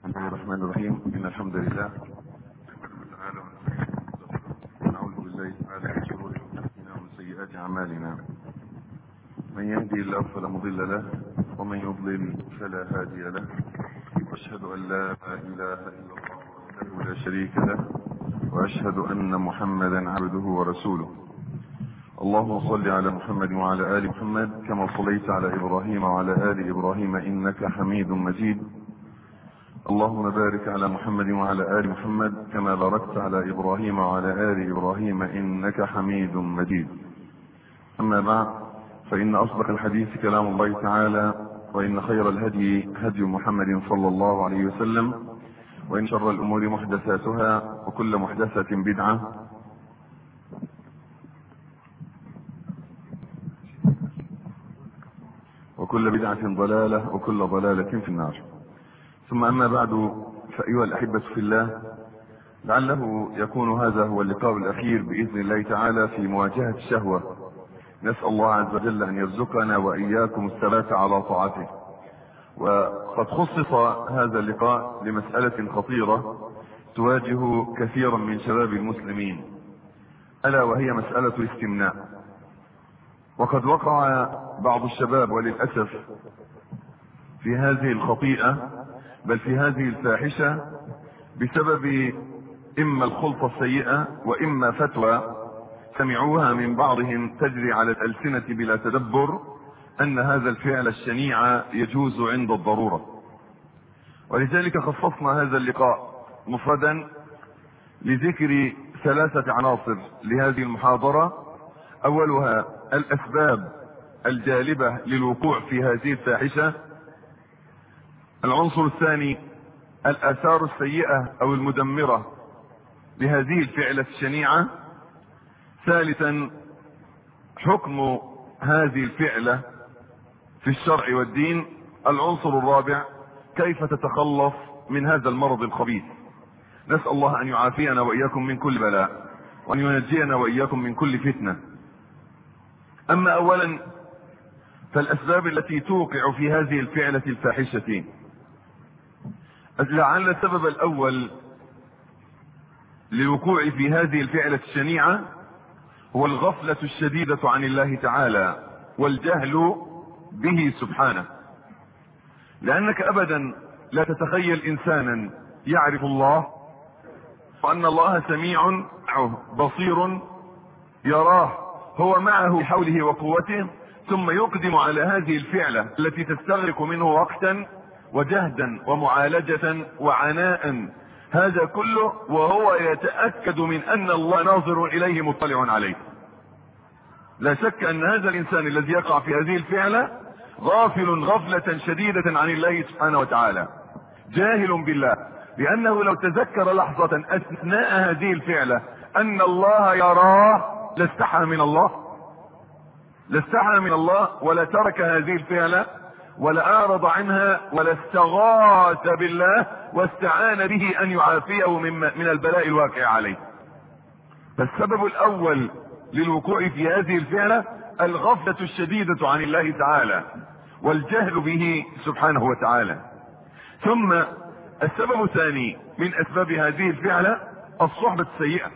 بسم الله الرحمن الرحيم. إن الحمد لله نعوذ بالله تعالى من شرور أنفسنا ومن سيئات أعمالنا. من يهدي الله فلا مضل له ومن يضلل فلا هادي له. وأشهد أن لا إله إلا الله وحده لا شريك له وأشهد أن محمدا عبده ورسوله. اللهم صل على محمد وعلى آل محمد كما صليت على إبراهيم وعلى آل إبراهيم إنك حميد مجيد. اللهم بارك على محمد وعلى آل محمد كما باركت على إبراهيم وعلى آل إبراهيم إنك حميد مجيد. أما بعد، فإن أصدق الحديث كلام الله تعالى، وإن خير الهدي هدي محمد صلى الله عليه وسلم، وإن شر الأمور محدثاتها وكل محدثة بدعة وكل بدعة ضلالة وكل ضلالة في النار. ثم أما بعد، فأيها الأحبة في الله، لعله يكون هذا هو اللقاء الأخير بإذن الله تعالى في مواجهة الشهوة. نسأل الله عز وجل أن يرزقنا وإياكم الثبات على طاعته. وقد خصص هذا اللقاء لمسألة خطيرة تواجه كثيرا من شباب المسلمين، ألا وهي مسألة الاستمناء. وقد وقع بعض الشباب وللأسف في هذه الخطيئة، بل في هذه الفاحشة، بسبب إما الخلطة السيئة وإما فتوى سمعوها من بعضهم تجري على الألسنة بلا تدبر أن هذا الفعل الشنيع يجوز عند الضرورة. ولذلك خصصنا هذا اللقاء مفردا لذكر 3 عناصر لهذه المحاضرة. أولها الأسباب الجالبة للوقوع في هذه الفاحشة. العنصر الثاني الآثار السيئة أو المدمرة لهذه الفعلة الشنيعة. ثالثا حكم هذه الفعلة في الشرع والدين. العنصر الرابع كيف تتخلص من هذا المرض الخبيث. نسأل الله أن يعافينا وإياكم من كل بلاء، وأن ينجينا وإياكم من كل فتنة. أما أولا فالأسباب التي توقع في هذه الفعلة الفاحشة. لعل السبب الأول للوقوع في هذه الفعلة الشنيعة هو الغفلة الشديدة عن الله تعالى والجهل به سبحانه. لأنك أبدا لا تتخيل إنسانا يعرف الله وأن الله سميع بصير يراه، هو معه بحوله وقوته، ثم يقدم على هذه الفعلة التي تستغرق منه وقتا وجهدا ومعالجة وعناء، هذا كله وهو يتأكد من أن الله ناظر إليه مطلع عليه. لا شك أن هذا الإنسان الذي يقع في هذه الفعلة غافل غفلة شديدة عن الله سبحانه وتعالى، جاهل بالله، لأنه لو تذكر لحظة أثناء هذه الفعلة أن الله يراه لاستحى من الله ولا ترك هذه الفعلة ولا أعرض عنها ولا استغاث بالله واستعان به أن يعافيه من البلاء الواقع عليه. فالسبب الأول للوقوع في هذه الفعلة الغفلة الشديدة عن الله تعالى والجهل به سبحانه وتعالى. ثم السبب الثاني من أسباب هذه الفعلة الصحبة السيئة.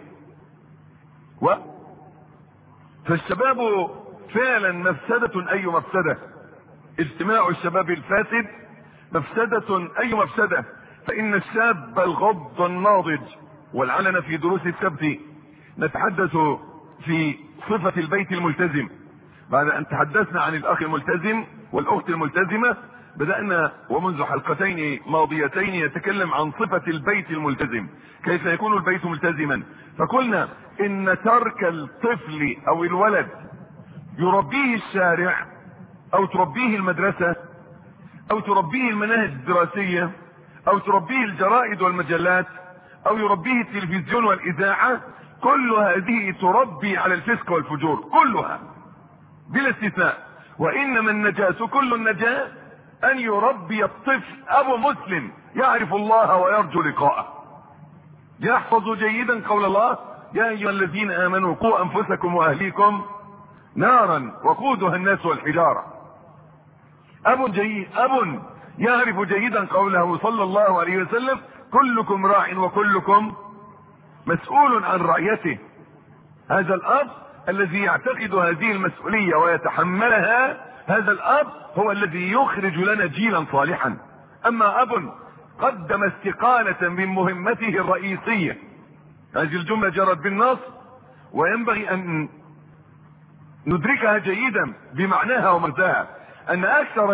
فالشباب فعلا مفسدة أي مفسدة. اجتماع الشباب الفاسد مفسدة أي مفسدة. فإن الشاب الغض الناضج، ولعلنا في دروس السبت نتحدث في صفة البيت الملتزم. بعد أن تحدثنا عن الأخ الملتزم والأخت الملتزمة، بدأنا ومنذ حلقتين ماضيتين يتكلم عن صفة البيت الملتزم، كيف يكون البيت ملتزما. فقلنا إن ترك الطفل أو الولد يربيه الشارع أو تربيه المدرسة أو تربيه المناهج الدراسية أو تربيه الجرائد والمجلات أو يربيه التلفزيون والإذاعة، كل هذه تربي على الفسق والفجور كلها بلا استثناء. وإنما النجاة كل النجاة أن يربي الطفل أبو مسلم يعرف الله ويرجو لقاءه، يحفظ جيدا قول الله يا أيها الذين آمنوا قوا أنفسكم وأهليكم نارا وقودها الناس والحجارة. أب جيد، أب يعرف جيدا قوله صلى الله عليه وسلم: كلكم راع وكلكم مسؤول عن رعيته. هذا الاب الذي يعتقد هذه المسؤولية ويتحملها، هذا الاب هو الذي يخرج لنا جيلا صالحا. اما اب قدم استقالة من مهمته الرئيسية، هذه الجملة جرت بالنص وينبغي ان ندركها جيدا بمعناها ومغزاها، ان اكثر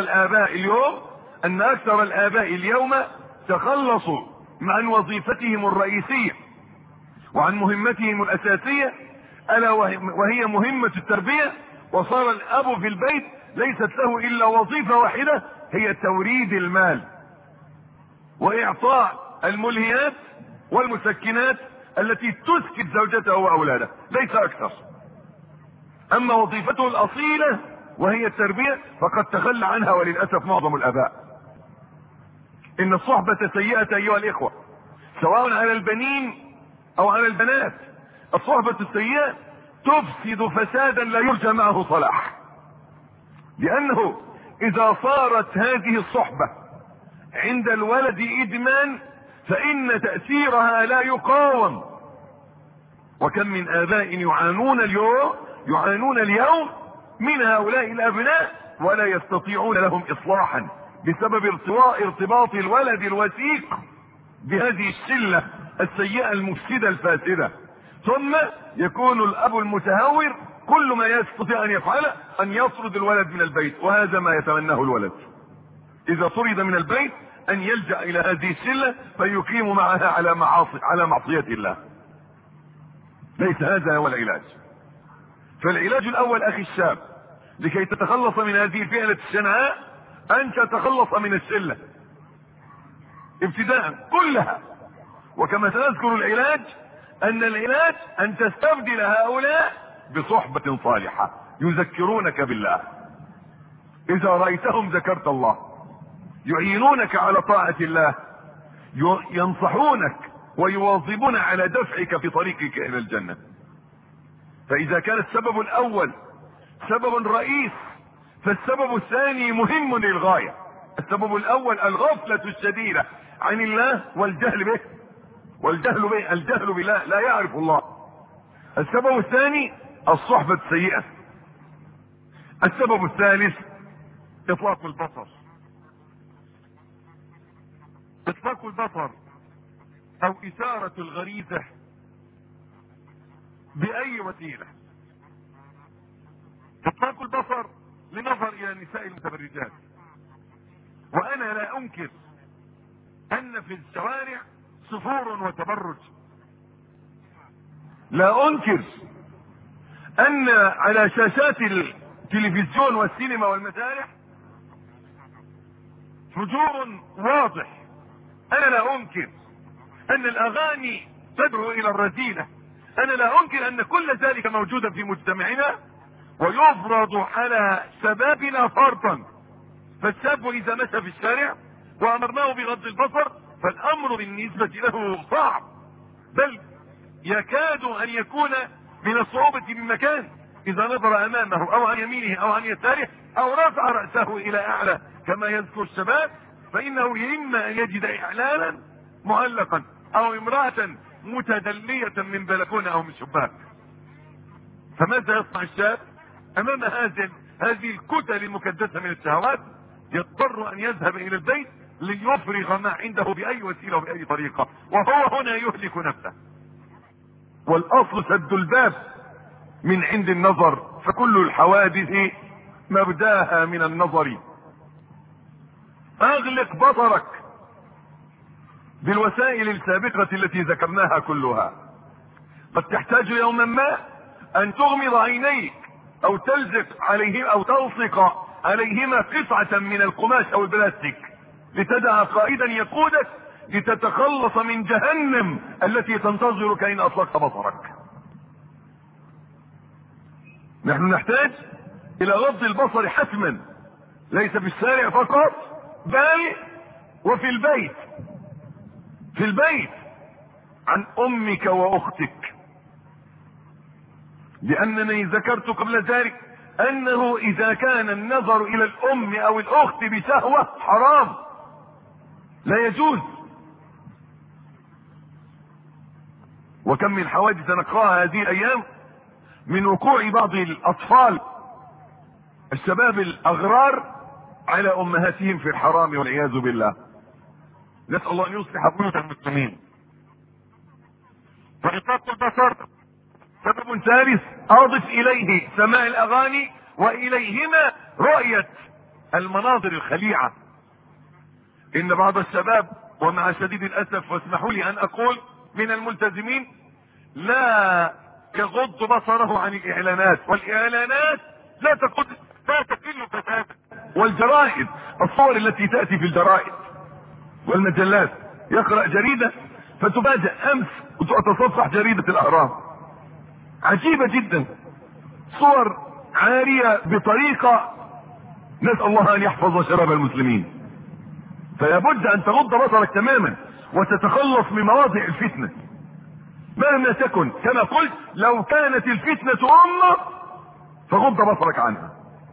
الاباء اليوم تخلصوا عن وظيفتهم الرئيسية وعن مهمتهم الاساسية، الا وهي مهمة التربية، وصار الاب في البيت ليست له الا وظيفة واحدة، هي توريد المال واعطاء الملهيات والمسكنات التي تسكت زوجته واولاده، ليس اكثر. اما وظيفته الاصيلة وهي التربية فقد تخلى عنها وللاسف معظم الاباء. ان الصحبة سيئة ايها الاخوة، سواء على البنين او على البنات. الصحبة السيئة تفسد فسادا لا يرجى معه صلاح، لانه اذا صارت هذه الصحبة عند الولد ادمان فان تأثيرها لا يقاوم. وكم من اباء يعانون اليوم من هؤلاء الابناء ولا يستطيعون لهم اصلاحا بسبب ارتباط الولد الوثيق بهذه الشلة السيئة المفسدة الفاسدة. ثم يكون الاب المتهور كل ما يستطيع ان يفعله ان يطرد الولد من البيت، وهذا ما يتمناه الولد اذا طرد من البيت، ان يلجأ الى هذه الشلة فيقيم معها على معصية الله. ليس هذا هو العلاج. فالعلاج الاول اخي الشاب لكي تتخلص من هذه الفئة الشنعاء ان تتخلص من الشلة ابتداء كلها. وكما سنذكر العلاج، ان العلاج ان تستبدل هؤلاء بصحبة صالحة يذكرونك بالله. اذا رأيتهم ذكرت الله، يعينونك على طاعة الله، ينصحونك ويواظبون على دفعك في طريقك الى الجنة. فاذا كان السبب الاول سبب رئيس، فالسبب الثاني مهم للغاية. السبب الاول الغفلة الشديدة عن الله الجهل بالله، لا يعرف الله. السبب الثاني الصحبة السيئة. السبب الثالث اطلاق البصر. اطلاق البصر او اثارة الغريزة باي وسيلة. اطلاق البصر لنظر الى النساء المتبرجات. وانا لا انكر ان في الشوارع سفور وتبرج، لا انكر ان على شاشات التلفزيون والسينما والمسارح فجور واضح. انا لا انكر ان الاغاني تدعو الى الرذيلة، انا لا انكر ان كل ذلك موجودا في مجتمعنا ويفرض على شبابنا فرضا. فالشاب اذا مشى في الشارع وامرناه بغض البصر فالامر بالنسبة له صعب، بل يكاد ان يكون من الصعوبة بمكان اذا نظر امامه او عن يمينه او عن يساره او رفع رأسه الى اعلى كما يذكر الشباب، فانه اما ان يجد اعلانا معلقا او امرأة متدلية من بلكونة او من شباك. فماذا يصنع الشاب امام هذه الكتل المكدسة من الشهوات؟ يضطر ان يذهب الى البيت ليفرغ ما عنده باي وسيلة وباي طريقة، وهو هنا يهلك نفسه. والاصل سد الباب من عند النظر، فكل الحوادث مبداها من النظر. اغلق بصرك بالوسائل السابقة التي ذكرناها كلها. قد تحتاج يوما ما ان تغمض عينيك او تلزق عليهما او تلصق عليهما قطعة من القماش او البلاستيك لتدع قائدا يقودك لتتخلص من جهنم التي تنتظرك ان اطلقت بصرك. نحن نحتاج الى غض البصر حتما، ليس في الشارع فقط بل وفي البيت. في البيت عن امك واختك، لانني ذكرت قبل ذلك انه اذا كان النظر الى الام او الاخت بشهوة حرام، لا يجوز. وكم من حوادث نقراها هذه الايام من وقوع بعض الاطفال الشباب الاغرار على امهاتهم في الحرام والعياذ بالله. نسأل الله ان يصلح بيوت المسلمين. وإطلاق البصر سبب ثالث اضف اليه سماع الاغاني واليهما رؤية المناظر الخليعة. ان بعض الشباب ومع شديد الاسف واسمحوا لي ان اقول من الملتزمين لا يغض بصره عن الاعلانات، والاعلانات لا تقل فسادا. والجرائد، الصور التي تأتي في الجرائد والمجلات، يقرأ جريدة فتفاجأ امس وتتصفح جريدة الاهرام، عجيبة جدا، صور عارية بطريقة نسأل الله ان يحفظ شباب المسلمين. فلا بد ان تغض بصرك تماما وتتخلص من مواضع الفتنة مهما تكن. كما قلت لو كانت الفتنة امك فغض بصرك عنها،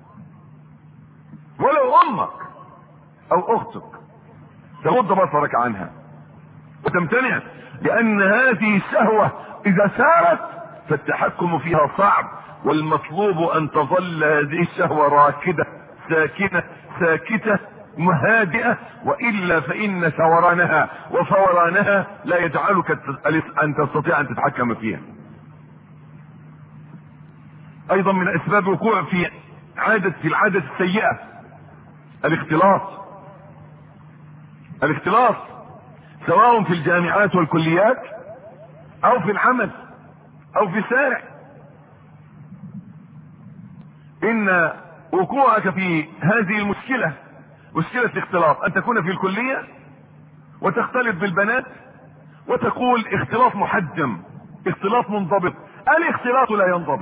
ولو امك او اختك تغض بصرك عنها وتمتنع، لان هذه الشهوة اذا سارت فالتحكم فيها صعب، والمطلوب ان تظل هذه الشهوة راكدة ساكنة ساكتة مهادئة، وإلا فإن ثورانها وفورانها لا يجعلك أن تستطيع أن تتحكم فيها. أيضا من أسباب الوقوع في العادة السيئة الاختلاط سواء في الجامعات والكليات أو في العمل أو في الشارع. إن وقوعك في هذه المشكلة، مشكلة الاختلاط، ان تكون في الكلية وتختلط بالبنات وتقول اختلاط محجم، اختلاط منضبط. الاختلاط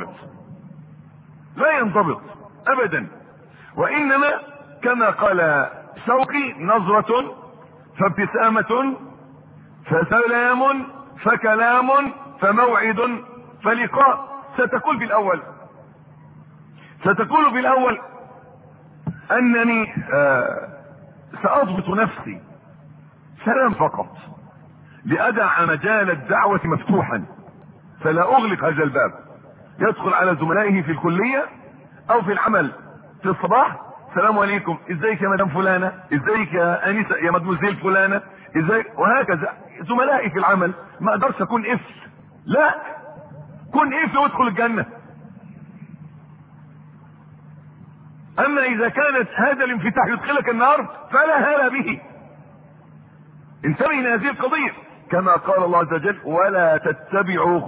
لا ينضبط ابدا، وانما كما قال شوقي نظرة فابتسامة فسلام فكلام فموعد فلقاء. ستقول بالاول انني ساضبط نفسي سلام فقط لادع مجال الدعوة مفتوحا، فلا اغلق هذا الباب. يدخل على زملائه في الكلية او في العمل في الصباح، السلام عليكم، ازيك يا مدام فلانة، ازيك يا انسة يا مدموزيل فلانة، ازيك، وهكذا. زملائي في العمل ما اقدرش اكون قفل، لا، كن قفل وادخل الجنة. اما اذا كانت هذا الانفتاح يدخلك النار فلا هلا به. انتبه الى هذه القضية، كما قال الله عز وجل ولا تتبعوا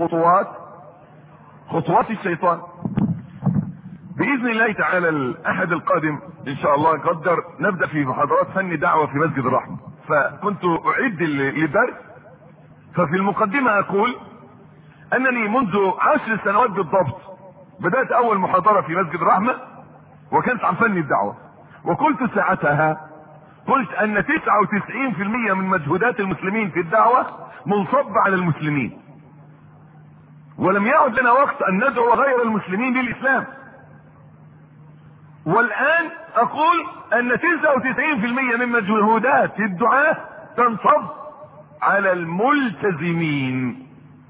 خطوات الشيطان. باذن الله تعالى الاحد القادم ان شاء الله قدر نبدأ في محاضرات فن دعوة في مسجد الرحمة، فكنت اعد للدرس. ففي المقدمة اقول انني منذ 10 سنوات بالضبط بدأت اول محاضرة في مسجد الرحمة، وكانت عن فن الدعوة، وقلت ساعتها قلت ان 99% من مجهودات المسلمين في الدعوة منصب على المسلمين، ولم يعد لنا وقت ان ندعو غير المسلمين للاسلام. والان اقول ان 99% من مجهودات الدعاة تنصب على الملتزمين.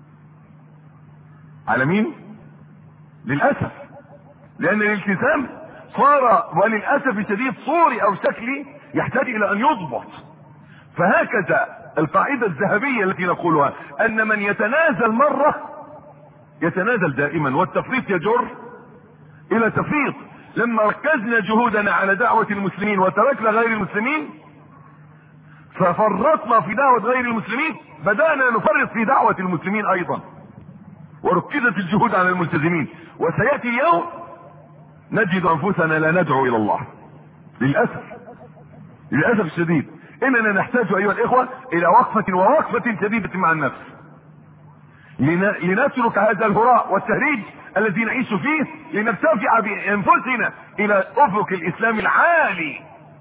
على مين؟ للاسف، لان الالتزام صار وللاسف الشديد صوري او شكلي يحتاج الى ان يضبط. فهكذا القاعدة الذهبية التي نقولها ان من يتنازل مرة يتنازل دائما، والتفريط يجر الى تفريط. لما ركزنا جهودنا على دعوة المسلمين وتركنا غير المسلمين ففرطنا في دعوة غير المسلمين، بدأنا نفرط في دعوة المسلمين ايضا، وركزت الجهود على الملتزمين. وسيأتي يوم نجد انفسنا لا ندعو الى الله، للأسف الشديد. اننا نحتاج ايها الاخوة الى وقفة شديدة مع النفس، لنترك هذا الهراء والتهريج الذي نعيش فيه، لنرتفع بانفسنا الى افق الاسلام العالي.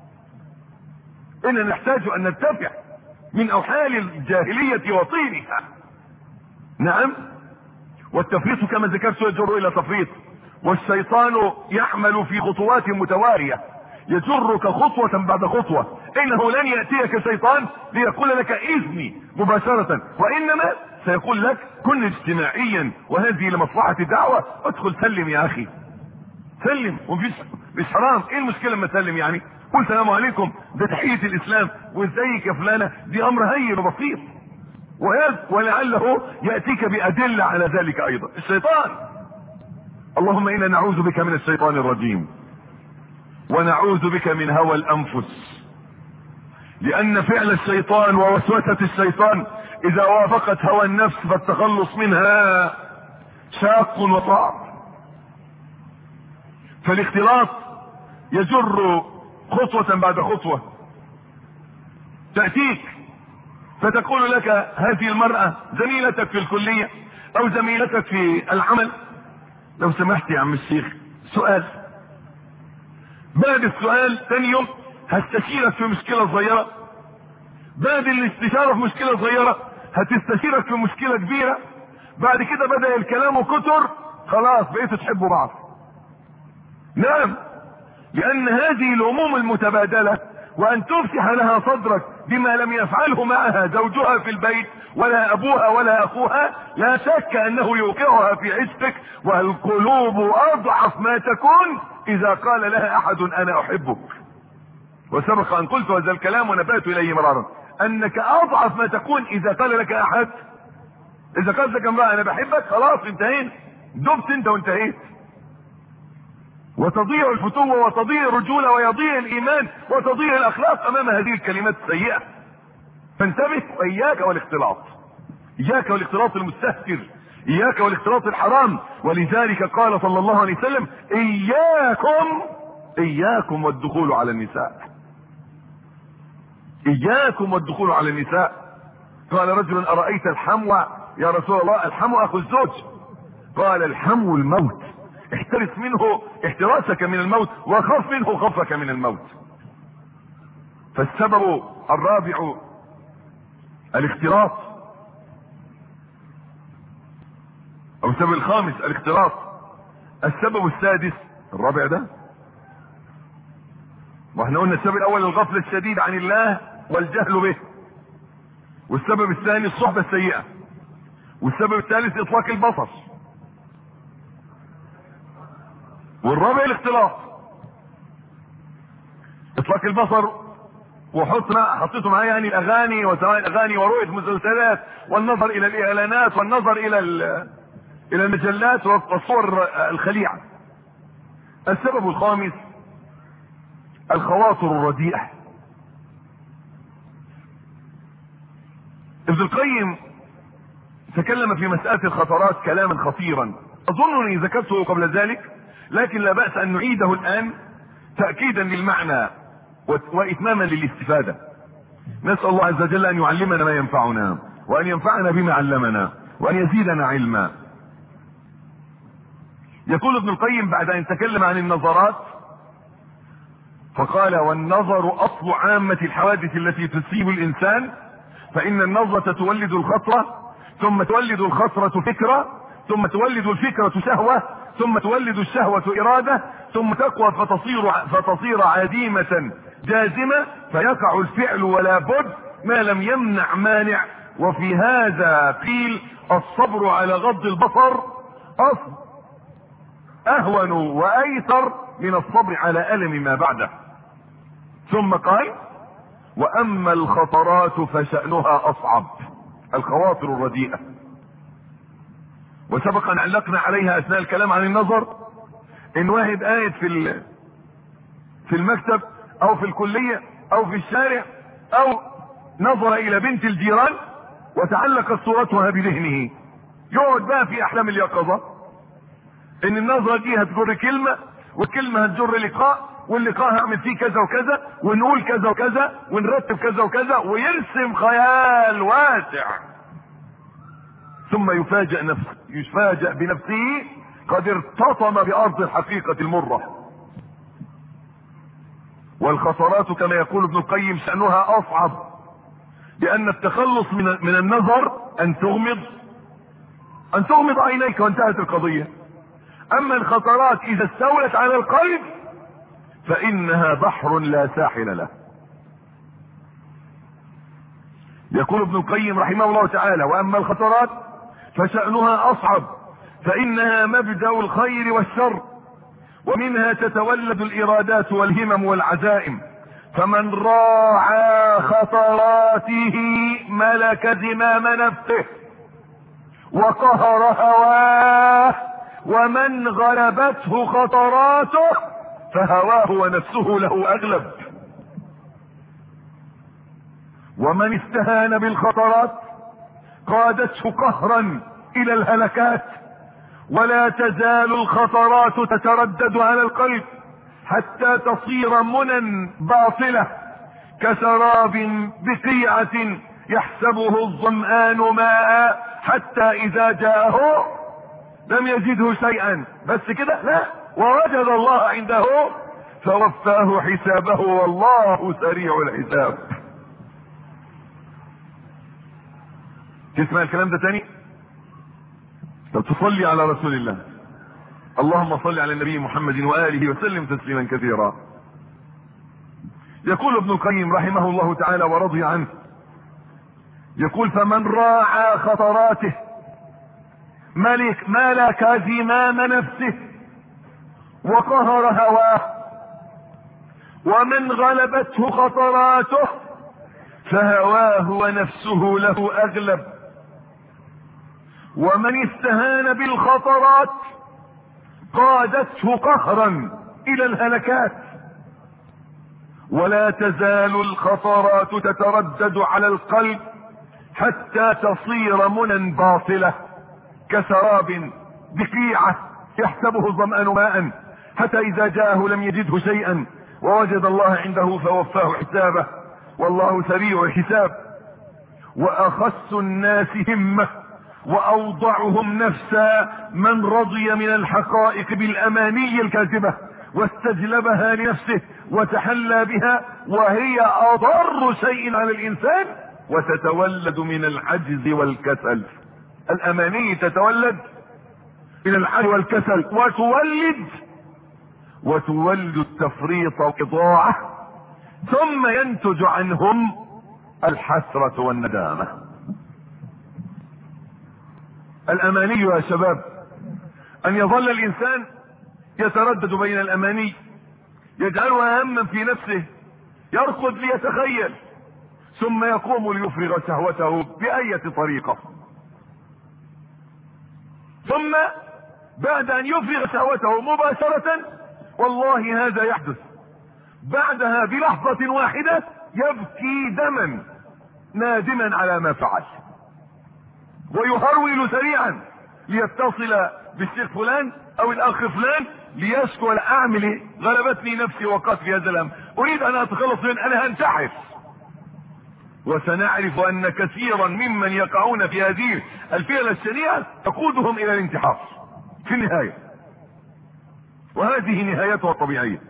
اننا نحتاج ان نرتفع من اوحال الجاهلية وطينها. نعم، والتفريط كما ذكرت يجر الى تفريط، والشيطان يعمل في خطوات متوالية، يجرك خطوة بعد خطوة. انه لن يأتيك شيطان ليقول لك اذني مباشرة، وانما سيقول لك كن اجتماعيا وهذه لمصلحة الدعوة، ادخل سلم يا اخي، سلم، مش حرام. ايه المشكلة لما تسلم؟ يعني قول السلام عليكم، ده تحية الاسلام، وازيك يا فلانة، دي امر هين وبسيط، ولعله يأتيك بأدلة على ذلك ايضا. الشيطان، اللهم انا نعوذ بك من الشيطان الرجيم، ونعوذ بك من هوى الانفس، لان فعل الشيطان ووسوسة الشيطان اذا وافقت هوى النفس فالتخلص منها شاق وصعب. فالاختلاط يجر خطوة بعد خطوة، تأتيك فتقول لك هذه المرأة زميلتك في الكلية او زميلتك في العمل، لو سمحت يا عم الشيخ سؤال. بعد السؤال ثاني يوم هستشيرك في مشكلة صغيرة، بعد الاستشارة في مشكلة صغيرة هتستشيرك في مشكلة كبيرة، بعد كده بدأ الكلام كتر، خلاص بقيتوا تحبوا بعض. نعم، لان هذه الهموم المتبادلة، وان تفتح لها صدرك بما لم يفعله معها زوجها في البيت ولا ابوها ولا اخوها، لا شك انه يوقعها في عشقك. والقلوب اضعف ما تكون اذا قال لها احد انا احبك. وسبق ان قلت هذا الكلام ونبهت اليه مرارا، انك اضعف ما تكون اذا قال لك احد، اذا قال لك امرأة انا بحبك، خلاص انتهينا، دبت انت وانتهيت، وتضيع الفتوة وتضيع الرجولة ويضيع الايمان وتضيع الاخلاق امام هذه الكلمات السيئة. فانتبه، واياك والاختلاط، اياك والاختلاط المستهتر، اياك والاختلاط الحرام. ولذلك قال صلى الله عليه وسلم اياكم والدخول على النساء، اياكم والدخول على النساء. قال رجل ارايت الحمو يا رسول الله؟ الحمو اخو الزوج. قال الحمو الموت، احترس منه احتراسك من الموت، وخف منه خوفك من الموت. فالسبب الرابع الاختلاط، او السبب الخامس الاختلاط. السبب السادس، الرابع ده، واحنا قلنا السبب الاول الغفلة الشديد عن الله والجهل به، والسبب الثاني الصحبة السيئة، والسبب الثالث اطلاق البصر، والرابع الاختلاط. اطلاق البصر حطيته معايا يعني الاغاني وسماع الاغاني ورؤية المسلسلات والنظر الى الاعلانات والنظر الى المجلات والصور الخليعة. السبب الخامس الخواطر الرديئة. ابن القيم تكلم في مسألة الخطرات كلاما خطيرا اظنني ذكرته قبل ذلك، لكن لا بأس ان نعيده الان تأكيدا للمعنى واتماما للاستفادة. نسأل الله عز وجل ان يعلمنا ما ينفعنا، وان ينفعنا بما علمنا، وان يزيدنا علما. يقول ابن القيم بعد ان تكلم عن النظرات فقال والنظر اصل عامة الحوادث التي تصيب الانسان، فان النظرة تولد الخطرة، ثم تولد الخطرة فكرة، ثم تولد الفكرة شهوة، ثم تولد الشهوة ارادة، ثم تقوى فتصير عديمة جازمة، فيقع الفعل ولا بد ما لم يمنع مانع. وفي هذا قيل الصبر على غض البصر اهون وايسر من الصبر على الم ما بعده. ثم قال واما الخطرات فشأنها اصعب، الخواطر الرديئة. وسبق ان علقنا عليها اثناء الكلام عن النظر، ان واحد قاعد في المكتب او في الكلية او في الشارع، او نظر الى بنت الجيران وتعلقت صورتها بذهنه، يقعد بقى في احلام اليقظة ان النظرة دي هتجر كلمة، والكلمة هتجر لقاء، واللقاء هعمل فيه كذا وكذا، ونقول كذا وكذا، ونرتب كذا وكذا، ويرسم خيال واسع. ثم يفاجأ بنفسه قد ارتطم بأرض الحقيقة المرة. والخطرات كما يقول ابن القيم شأنها أصعب، لأن التخلص من النظر أن تغمض عينيك وانتهت القضية. أما الخطرات إذا استولت على القلب فإنها بحر لا ساحل له. يقول ابن القيم رحمه الله تعالى: واما الخطرات فشأنها اصعب، فانها مبدأ الخير والشر، ومنها تتولد الارادات والهمم والعزائم، فمن راعى خطراته ملك زمام نفسه وقهر هواه، ومن غلبته خطراته فهواه ونفسه له اغلب. ومن استهان بالخطرات قادته قهرا الى الهلكات، ولا تزال الخطرات تتردد على القلب حتى تصير منى باطلة كسراب بقيعة يحسبه الظمآن ماء حتى اذا جاءه لم يجده شيئا. بس كده؟ لا، ووجد الله عنده فوفاه حسابه والله سريع الحساب. تسمع الكلام ده تاني؟ طب تصلي على رسول الله. اللهم صل على النبي محمد وآله وسلم تسليما كثيرا. يقول ابن القيم رحمه الله تعالى ورضي عنه، يقول: فمن راعى خطراته ملك زمام نفسه وقهر هواه، ومن غلبته خطراته فهواه ونفسه له اغلب. ومن استهان بالخطرات قادته قهرا الى الهلكات، ولا تزال الخطرات تتردد على القلب حتى تصير منى باطلة كسراب بقيعة يحسبه الظمآن ماء حتى اذا جاءه لم يجده شيئا، ووجد الله عنده فوفاه حسابه والله سريع الحساب. واخس الناس همة واوضعهم نفسا من رضي من الحقائق بالاماني الكاذبة واستجلبها لنفسه وتحلى بها، وهي اضر شيء على الانسان، وتتولد من العجز والكسل. الاماني تتولد من العجز والكسل، وتولد التفريط والإضاعة، ثم ينتج عنهم الحسرة والندامة. الاماني يا شباب ان يظل الانسان يتردد بين الاماني يجعلها هما في نفسه، يرقد ليتخيل ثم يقوم ليفرغ شهوته بأية طريقة، ثم بعد ان يفرغ شهوته مباشرة والله هذا يحدث، بعدها بلحظة واحدة يبكي دما نادما على ما فعل، ويهرول سريعا ليتصل بالشيخ فلان او الاخ فلان ليشكو: اعمل ايه؟ غلبتني نفسي وقعت في هذا الامر، اريد ان اتخلص منه، انا هنتحر. وسنعرف ان كثيرا ممن يقعون في هذه الفعلة الشنيعة تقودهم الى الانتحار في النهاية، وهذه نهايتها الطبيعية.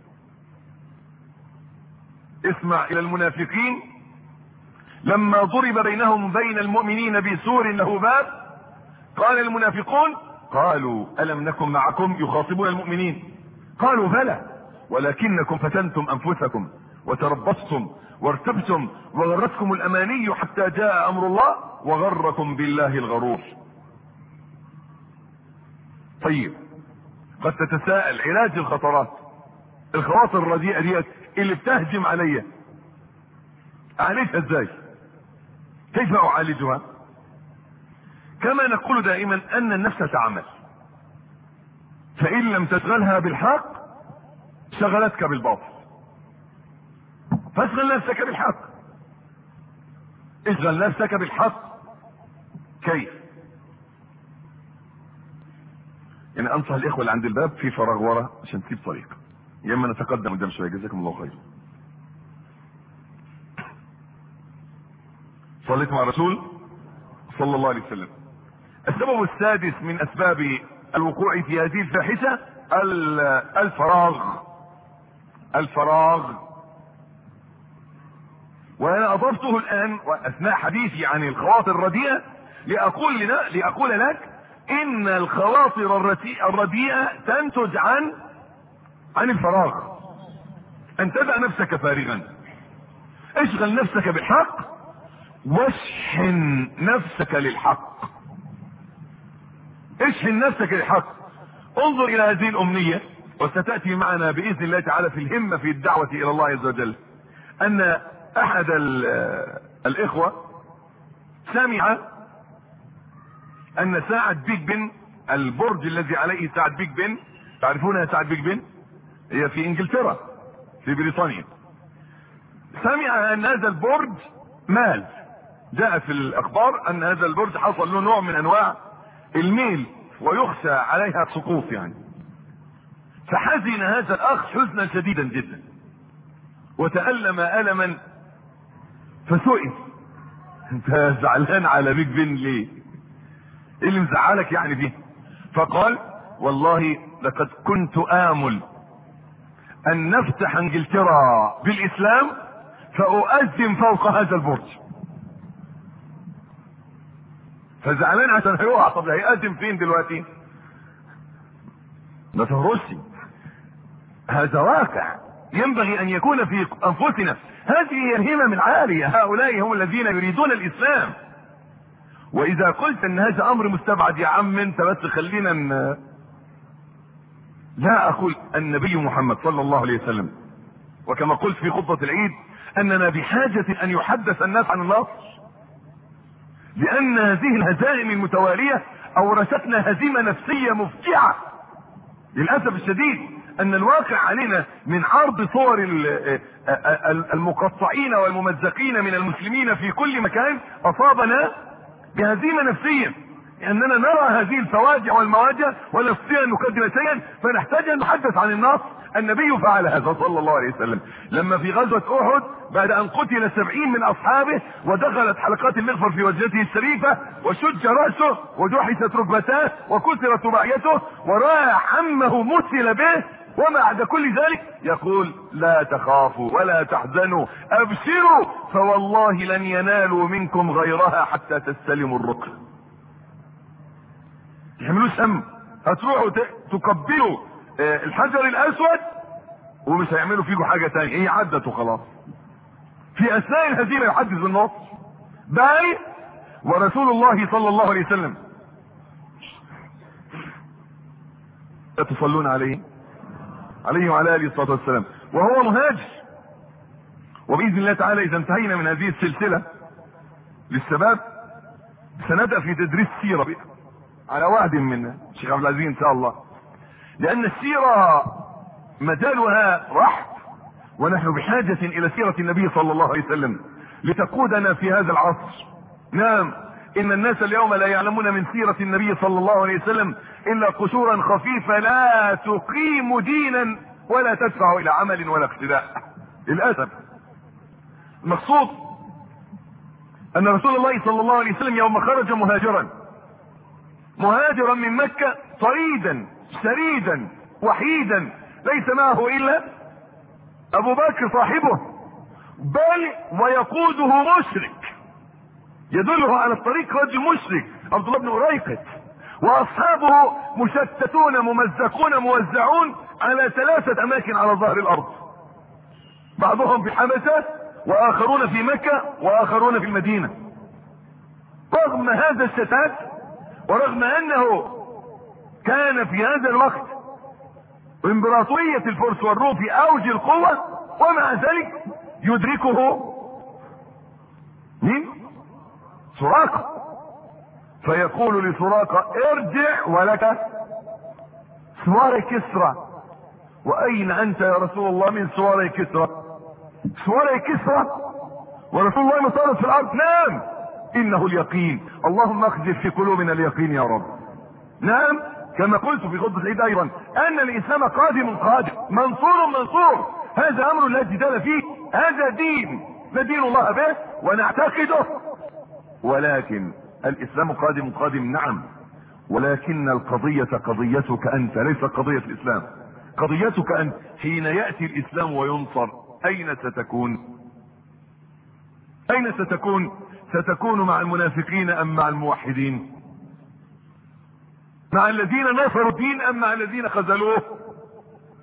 اسمع الى المنافقين لما ضرب بينهم بين المؤمنين بسور له باب، قال المنافقون: قالوا ألم نكن معكم؟ يخاطبون المؤمنين. قالوا: بلى ولكنكم فتنتم أنفسكم وتربصتم وارتبتم وغرتكم الأماني حتى جاء أمر الله وغركم بالله الغرور. طيب، قد تتساءل: علاج الخطرات، الخواطر الرديئة ديت اللي بتهجم عليا، أعالجها ازاي؟ كيف أعالجها؟ كما نقول دائما ان النفس تعمل، فان لم تشغلها بالحق شغلتك بالباطل، فاشغل نفسك بالحق. اشغل نفسك بالحق. كيف؟ يعني انصح الاخوة اللي عند الباب في فراغ ورا عشان تسيب طريق، يا اما نتقدم قدام شوية. جزاكم الله خير. صليت مع الرسول صلى الله عليه وسلم. السبب السادس من اسباب الوقوع في هذه الفاحشة الفراغ. وانا اضفته الان واثناء حديثي عن الخواطر الرديئة لأقول لك ان الخواطر الرديئة تنتج عن الفراغ، ان تدع نفسك فارغا. اشغل نفسك بالحق واشحن نفسك للحق، اشحن نفسك للحق. انظر الى هذه الامنية، وستأتي معنا بإذن الله تعالى في الهمة في الدعوة الى الله عز وجل. ان احد الاخوة سمع ان ساعة بيج بن، البرج الذي عليه ساعة بيج بن، تعرفونها ساعة بيج بن؟ هي في انجلترا في بريطانيا. سمع ان هذا البرج مال، جاء في الاخبار ان هذا البرج حصل له نوع من انواع الميل ويخشى عليها السقوط يعني. فحزن هذا الاخ حزنا شديدا جدا وتألم ألما، فسئل انت زعلان على بيج بن ليه؟ ايه اللي مزعلك يعني فيه؟ فقال والله لقد كنت آمل ان نفتح انجلترا بالاسلام فاؤذن فوق هذا البرج. فزعلان عشان هيقع. طب هيقدم فين دلوقتي؟ ما تهرسي، هذا واقع ينبغي ان يكون في انفسنا. هذه هي الهمم العالية، هؤلاء هم الذين يريدون الاسلام. واذا قلت ان هذا امر مستبعد يا عم انت بس خلينا لا اقول النبي محمد صلى الله عليه وسلم، وكما قلت في خطبة العيد اننا بحاجة ان يحدث الناس عن النصر، لان هذه الهزائم المتوالية اورثتنا هزيمة نفسية مفجعة للاسف الشديد. ان الواقع علينا من عرض صور المقطعين والممزقين من المسلمين في كل مكان اصابنا بهزيمة نفسية، لاننا نرى هذه الفواجع والمواجع ولا نستطيع ان نقدم شيئا، فنحتاج ان نحدث عن النصر. النبي فعل هذا صلى الله عليه وسلم لما في غزوة احد بعد ان قتل 70 من اصحابه ودخلت حلقات المغفر في وجهته الشريفة وشج رأسه ودحست ركبتاه وكسرت رباعيته ورأى عمه مثل به، وبعد كل ذلك يقول لا تخافوا ولا تحزنوا ابشروا فوالله لن ينالوا منكم غيرها حتى تستلموا الركن. يحملوش هم، هتروحوا تقبلوا الحجر الاسود ومش هيعملوا فيكم حاجة تانية، هي عدت وخلاص. في اثناء الهزيمة يحدث النصر بل ورسول الله صلى الله عليه وسلم تصلون عليه وعلى اله الصلاه والسلام وهو مهاجر. وباذن الله تعالى اذا انتهينا من هذه السلسله للشباب سنبدا في تدريس سيره على وعد من الشيخ عبد العزيز ان شاء الله، لان السيره مجالها رحب، ونحن بحاجه الى سيره النبي صلى الله عليه وسلم لتقودنا في هذا العصر. نعم، ان الناس اليوم لا يعلمون من سيرة النبي صلى الله عليه وسلم الا قشورا خفيفة لا تقيم دينا ولا تدفع الى عمل ولا اقتداء للاسف. المقصود ان رسول الله صلى الله عليه وسلم يوم خرج مهاجرا من مكة طريدا شريدا وحيدا ليس معه الا ابو بكر صاحبه، بل ويقوده مشرك يدله على الطريق رجل مشرك عبد الله بن أريقط، واصحابه مشتتون ممزقون موزعون على 3 اماكن على ظهر الارض، بعضهم في حبشة واخرون في مكة واخرون في المدينة. رغم هذا الشتات ورغم انه كان في هذا الوقت امبراطورية الفرس والروم في اوج القوة، ومع ذلك يدركه مين؟ سراقة، فيقول لسراقة ارجع ولك سوار كسرى. واين انت يا رسول الله من سوار كسرى؟ سوار كسرى ورسول الله مصارف في الارض؟ نعم، انه اليقين، اللهم اخذف في قلوبنا اليقين يا رب. نعم، كما قلت في خطبة العيد ايضا ان الاسلام قادم منصور، هذا امر لا جدال فيه، هذا دين ندين الله به ونعتقده، ولكن الاسلام قادم نعم، ولكن القضية قضيتك انت ليس قضية الاسلام، قضيتك انت. حين يأتي الاسلام وينصر اين ستكون؟ ستكون مع المنافقين ام مع الموحدين؟ مع الذين نصروا الدين ام مع الذين خذلوه؟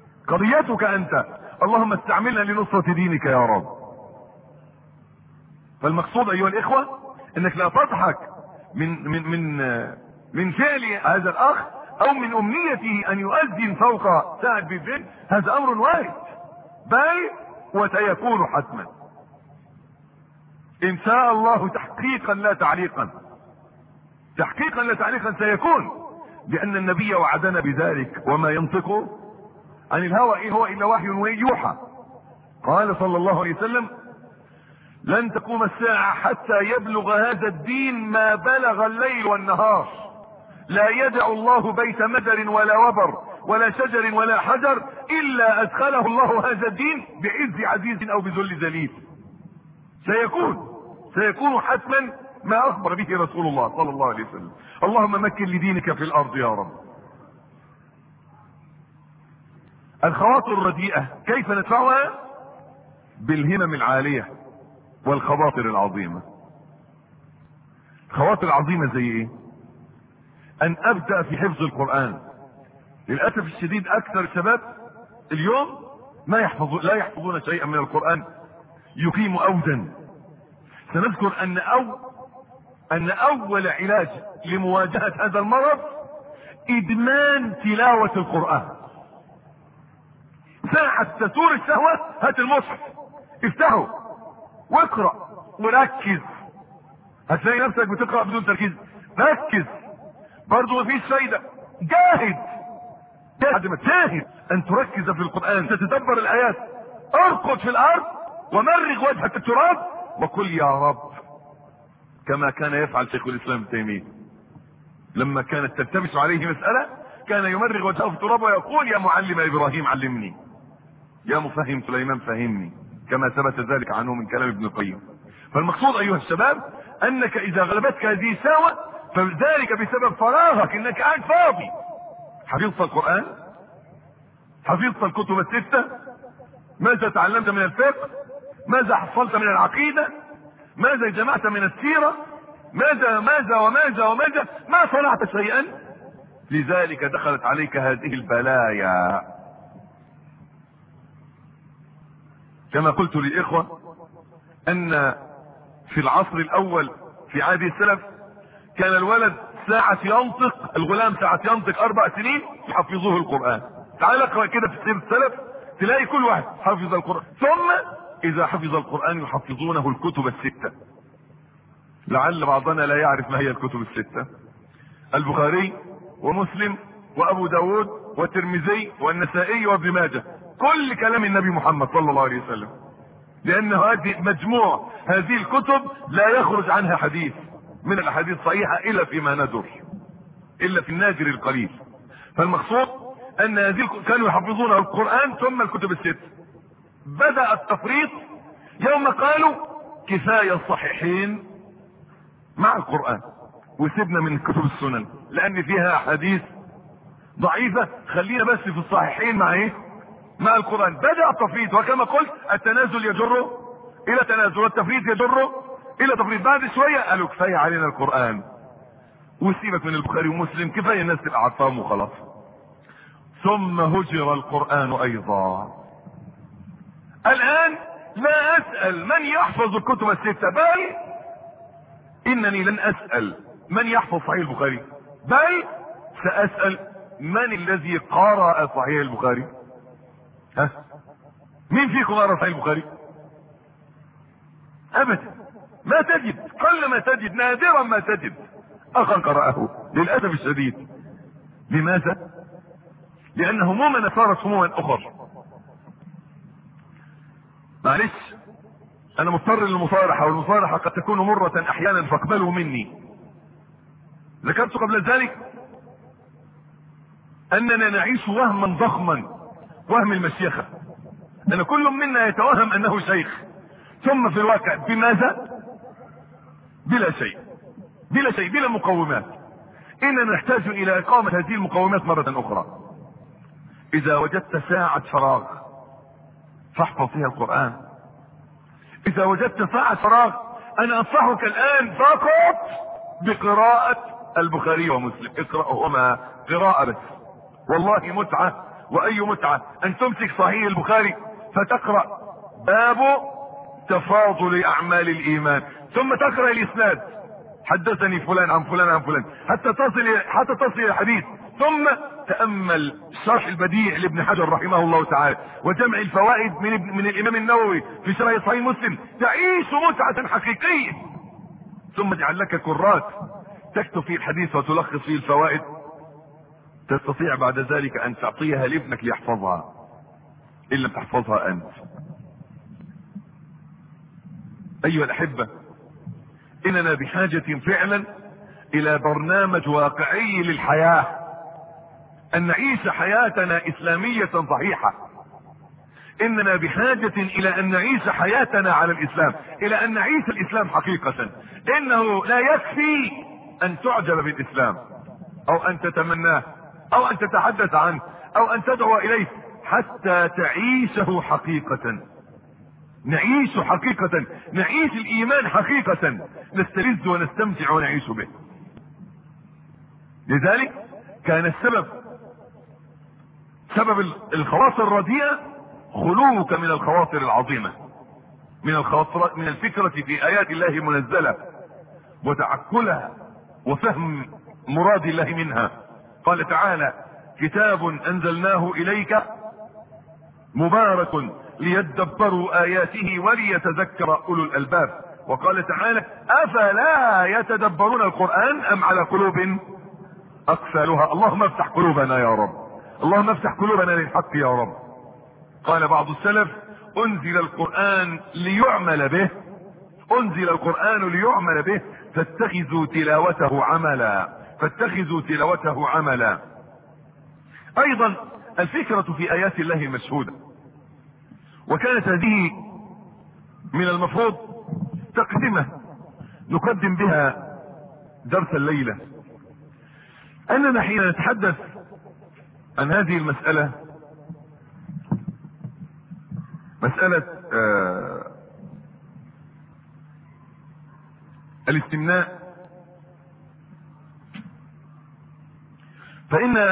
قضيتك انت. اللهم استعملنا لنصرة دينك يا رب. فالمقصود ايها الاخوة انك لا تضحك من فعل هذا الاخ او من امنيته ان يؤذن فوق ساعة بالذن. هذا امر وارد، بل وسيكون حتما ان شاء الله، تحقيقا لا تعليقا، تحقيقا لا تعليقا سيكون، لان النبي وعدنا بذلك. وما ينطق عن الهوى ان هو الا وحي يوحى. قال صلى الله عليه وسلم: لن تقوم الساعة حتى يبلغ هذا الدين ما بلغ الليل والنهار، لا يدع الله بيت مدر ولا وبر ولا شجر ولا حجر الا ادخله الله هذا الدين بعز عزيز او بذل ذليل. سيكون حتما ما اخبر به رسول الله صلى الله عليه وسلم. اللهم مكن لدينك في الارض يا رب. الخواطر الرديئة كيف ندفعها؟ بالهمم العالية والخواطر العظيمة. الخواطر العظيمة زي ايه؟ ان ابدأ في حفظ القرآن. للأسف الشديد اكثر الشباب اليوم لا يحفظون شيئا من القرآن. يقيم اودا. سنذكر ان اول علاج لمواجهة هذا المرض ادمان تلاوة القرآن. ساعة تثور الشهوة هات المصحف افتحه واقرأ وركز. هتلاقي نفسك بتقرأ بدون تركيز. ركز برضو مفيش فايدة. جاهد تجاهد ان تركز في القرآن، تتدبر الآيات. ارقد في الارض ومرغ وجهك التراب وقل يا رب، كما كان يفعل شيخ الاسلام ابن تيمية لما كانت تلتبس عليه مسألة كان يمرغ وجهه في التراب ويقول: يا معلم ابراهيم علمني، يا مفهم سليمان فهمني، كما ثبت ذلك عنه من كلام ابن القيم. فالمقصود ايها الشباب انك اذا غلبتك هذه الشهوة فذلك بسبب فراغك، انك قاعد فاضي. حفظت القرآن؟ حفظت الكتب الستة؟ ماذا تعلمت من الفقه؟ ماذا حصلت من العقيدة؟ ماذا جمعت من السيرة؟ ماذا ما صنعت شيئا. لذلك دخلت عليك هذه البلايا. كما قلت للإخوة ان في العصر الاول في عهد السلف كان الولد الغلام ساعة ينطق 4 سنين يحفظوه القرآن. تعال اقرأ كده في سيرة السلف تلاقي كل واحد حفظ القرآن، ثم اذا حفظ القرآن يحفظونه الكتب الستة. لعل بعضنا لا يعرف ما هي الكتب الستة: البخاري ومسلم وابو داود والترمذي والنسائي وابن ماجه، كل كلام النبي محمد صلى الله عليه وسلم. لان هذه مجموع هذه الكتب لا يخرج عنها حديث من الاحاديث الصحيحة الا فيما ندر، الا في النادر القليل. فالمقصود ان هذه كانوا يحفظون القرآن ثم الكتب الست. بدأ التفريط يوم قالوا كفاية الصحيحين مع القرآن وسيبنا من كتب السنن لان فيها احاديث ضعيفة، خلينا بس في الصحيحين مع القرآن. بدأ التفريط، وكما قلت التنازل يجر الى تنازل والتفريط يجر الى تفريط. بعد شوية قالوا كفاية علينا القرآن وسيبك من البخاري ومسلم، كفاية الناس تبقى عطام وخلاص. ثم هجر القرآن ايضا. الان لا اسأل من يحفظ الكتب الستة، بل انني لن اسأل من يحفظ صحيح البخاري، بل سأسأل من الذي قرأ صحيح البخاري. مين فيكم قرأ صحيح البخاري؟ ابدا ما تجد، قل ما تجد، نادرا ما تجد اخا قرأه للأسف الشديد. لماذا؟ لان همومنا صارت هموما اخر. معلش انا مضطر للمصارحة، والمصارحة قد تكون مرة احيانا فاقبلوا مني. ذكرت قبل ذلك اننا نعيش وهما ضخما، وهم المشيخة، ان كل منا يتوهم انه شيخ، ثم في الواقع بماذا؟ بلا شيء، بلا مقومات. اننا نحتاج الى اقامة هذه المقومات مرة اخرى. اذا وجدت ساعة فراغ فاحفظ فيها القرآن. اذا وجدت ساعة فراغ انا انصحك الان فقط بقراءة البخاري ومسلم. اقرأهما قراءة بس، والله متعة، واي متعة ان تمسك صحيح البخاري فتقرأ باب تفاضل اعمال الايمان، ثم تقرأ الاسناد حدثني فلان عن فلان عن فلان حتى تصل الى الحديث، ثم تأمل شرح البديع لابن حجر رحمه الله تعالى وجمع الفوائد من الامام النووي في شرح صحيح مسلم، تعيش متعة حقيقية. ثم اجعل لك كرات تكتب فيه الحديث وتلخص فيه الفوائد، تستطيع بعد ذلك ان تعطيها لابنك ليحفظها ان لم تحفظها انت. ايها الاحبة، اننا بحاجة فعلا الى برنامج واقعي للحياة، ان نعيش حياتنا اسلامية صحيحة. اننا بحاجة الى ان نعيش حياتنا على الاسلام، الى ان نعيش الاسلام حقيقة. انه لا يكفي ان تعجب بالاسلام او ان تتمناه او ان تتحدث عنه او ان تدعو اليه، حتى تعيشه حقيقة. نعيش حقيقة، نعيش الايمان حقيقة، نستلذ ونستمتع ونعيش به. لذلك كان سبب الخواطر الرديئة خلوك من الخواطر العظيمة، من الفكرة في ايات الله المنزلة وتعقلها وفهم مراد الله منها. قال تعالى: كتاب انزلناه اليك مبارك ليدبروا اياته وليتذكر اولو الالباب. وقال تعالى: افلا يتدبرون القرآن ام على قلوب اقفالها. اللهم افتح قلوبنا يا رب، اللهم افتح قلوبنا للحق يا رب. قال بعض السلف: انزل القرآن ليعمل به، انزل القرآن ليعمل به فاتخذوا تلاوته عملا، فاتخذوا تلاوته عملا. ايضا الفكرة في ايات الله المشهودة، وكانت هذه من المفروض تقدمة نقدم بها درس الليلة، اننا حين نتحدث عن هذه المسألة، مسألة الاستمناء، فإن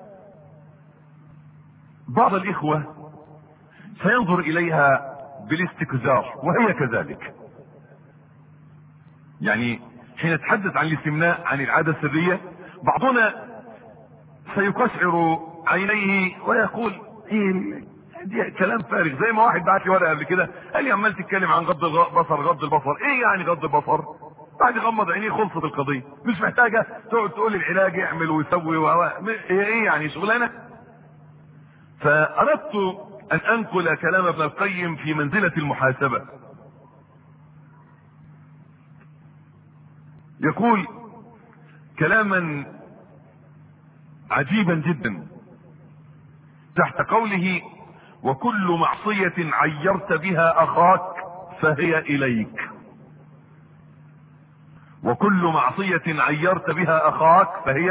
بعض الإخوة سينظر إليها بالاستكزار، وهي كذلك. يعني حين نتحدث عن الاستمناء، عن العادة السرية، بعضنا سيقشعر عينيه ويقول: ايه دي كلام فارغ. زي ما واحد بعت لي ورقه قبل كده قال لي: عمال تتكلم عن غض البصر، غض البصر ايه يعني غض البصر؟ بعد يغمض عينيه خلصت القضيه، مش محتاجه تقعد تقول العلاج اعمل ويسوي ايه يعني شغلانه. فاردت ان انقل كلام ابن القيم في منزلة المحاسبة. يقول كلاما عجيبا جدا تحت قوله: وكل معصية عيرت بها اخاك فهي اليك. وكل معصية عيرت بها اخاك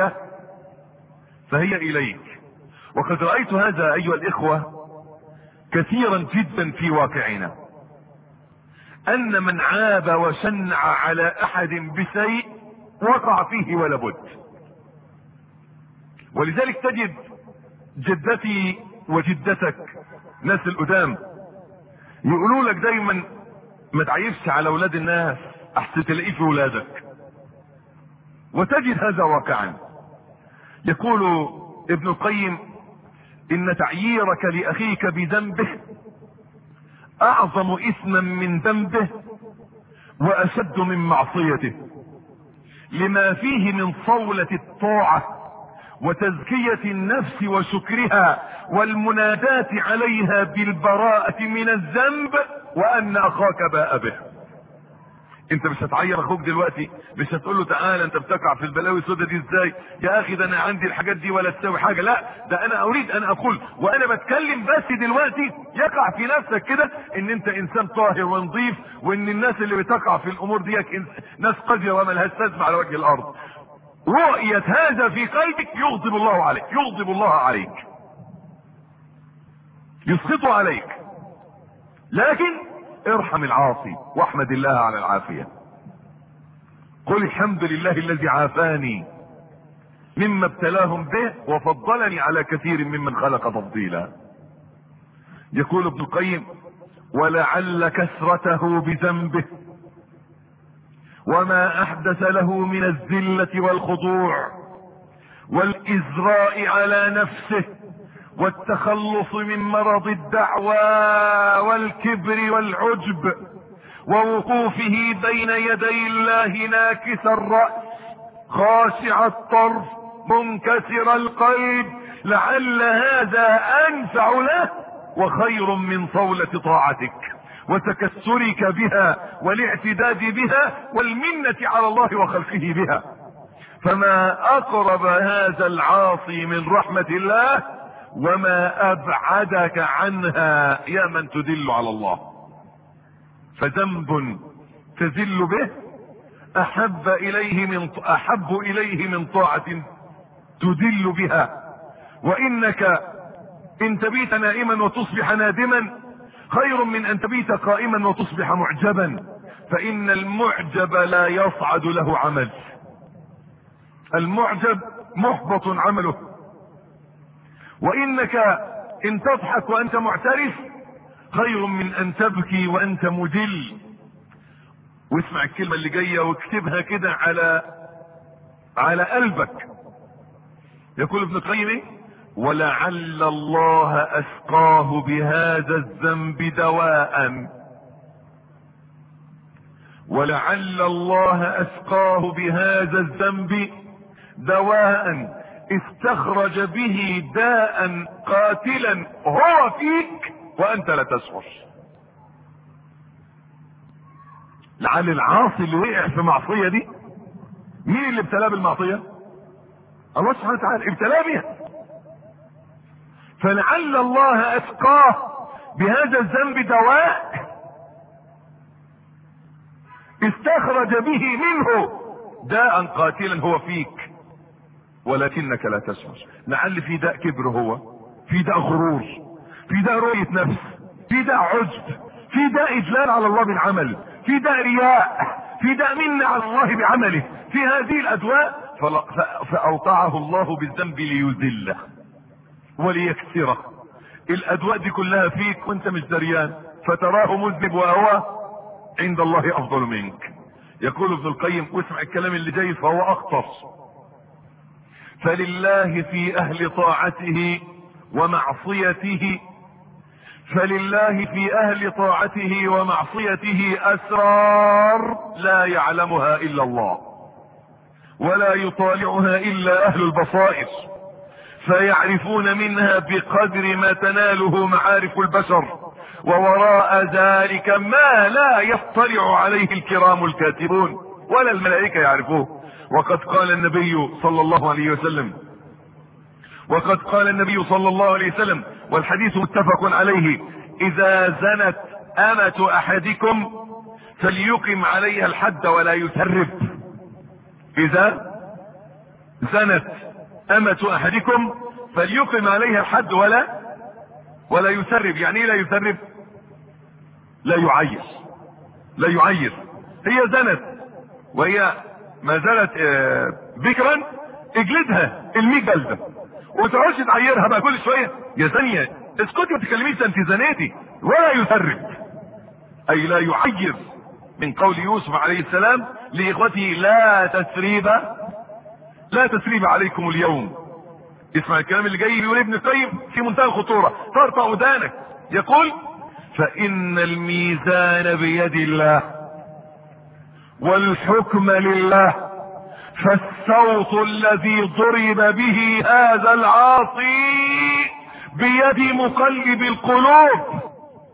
فهي اليك. وقد رأيت هذا ايها الاخوة كثيرا جدا في واقعنا، ان من عاب وشنع على احد بشيء وقع فيه ولا بد. ولذلك تجد جدتي وجدتك، ناس القدام، يقولوا لك دايما: ما تعيبش على اولاد الناس احسن تلاقيه في ولادك. وتجد هذا واقعا. يقول ابن القيم: ان تعييرك لاخيك بذنبه اعظم اثما من ذنبه واشد من معصيته، لما فيه من صولة الطاعة وتزكية النفس وشكرها والمناداة عليها بالبراءة من الذنب وان اخاك باء به. انت مش هتعير اخوك دلوقتي، مش هتقول له: تعالى انت بتقع في البلاوي السوداء دي ازاي يا اخي، ده انا عندي الحاجات دي ولا تساوي حاجه. لا، ده انا اريد ان اقول وانا بتكلم بس دلوقتي يقع في نفسك كده ان انت انسان طاهر ونظيف، وان الناس اللي بتقع في الامور دي ناس قذرة وما لهاش لازمه على وجه الارض. رؤية هذا في قلبك يغضب الله عليك، يغضب الله عليك، يسخط عليك. لكن ارحم العاصي واحمد الله على العافية. قل الحمد لله الذي عافاني مما ابتلاهم به وفضلني على كثير ممن خلق تفضيلا. يقول ابن القيم: ولعل كثرته بذنبه وما احدث له من الذلة والخضوع والازراء على نفسه والتخلص من مرض الدعوى والكبر والعجب ووقوفه بين يدي الله ناكس الرأس خاشع الطرف منكسر القلب، لعل هذا انفع له وخير من طولة طاعتك وتكسرك بها والاعتداد بها والمنة على الله وخلقه بها. فما اقرب هذا العاصي من رحمة الله وما ابعدك عنها يا من تدل على الله. فذنب تذل به احب اليه من طاعة تدل بها. وانك ان تبيت نائما وتصبح نادما خير من ان تبيت قائما وتصبح معجبا، فان المعجب لا يصعد له عمل. المعجب محبط عمله. وانك ان تضحك وانت معترف خير من ان تبكي وانت مدل. واسمع الكلمة اللي جاية واكتبها كده على قلبك. يقول ابن القيم: ولعل الله اسقاه بهذا الذنب دواء. ولعل الله اسقاه بهذا الذنب دواء استخرج به داء قاتلا هو فيك وانت لا تشعر. لعل العاصي اللي وقع في معصية دي، مين اللي ابتلاه بالمعصية؟ الله سبحانه وتعالى ابتلاه بها. فلعل الله اسقاه بهذا الذنب دواء استخرج به منه داء قاتلا هو فيك ولكنك لا تشعر. لعل في داء كبر، هو في داء غرور، في داء رؤية نفس، في داء عجب، في داء اجلال على الله بالعمل، في داء رياء، في داء منة على الله بعمله. في هذه الادواء فاوقعه الله بالذنب ليذله وليكسره. الادواء دي كلها فيك وانت مش دريان، فتراه مذنب وهو عند الله افضل منك. يقول ابن القيم، واسمع الكلام اللي جاي فهو اخطر: فلله في اهل طاعته ومعصيته فلله في اهل طاعته ومعصيته اسرار لا يعلمها الا الله ولا يطالعها الا اهل البصائر، فيعرفون منها بقدر ما تناله معارف البشر، ووراء ذلك ما لا يطلع عليه الكرام الكاتبون ولا الملائكة يعرفوه. وقد قال النبي صلى الله عليه وسلم والحديث متفق عليه: اذا زنت امة احدكم فليقم عليها الحد ولا يسرب. اذا زنت امة احدكم فليقم عليها الحد ولا يسرب. يعني ايه لا يسرب؟ لا يعير. هي زنت وهي ما زالت بكرا، اجلدها 100 جلدة وتعرفش تعيرها بقى كل شوية: يا زانية اسكتي ما تكلميش انت زنيتي. ولا يسرب اي لا يعير، من قول يوسف عليه السلام لاخوته: لا تسريب عليكم اليوم. اسمع الكلام اللي جاي بيقول ابن القيم في منتهى الخطورة، طرطق ودانك. يقول: فإن الميزان بيد الله والحكم لله، فالصوت الذي ضرب به هذا العاصي بيد مقلب القلوب.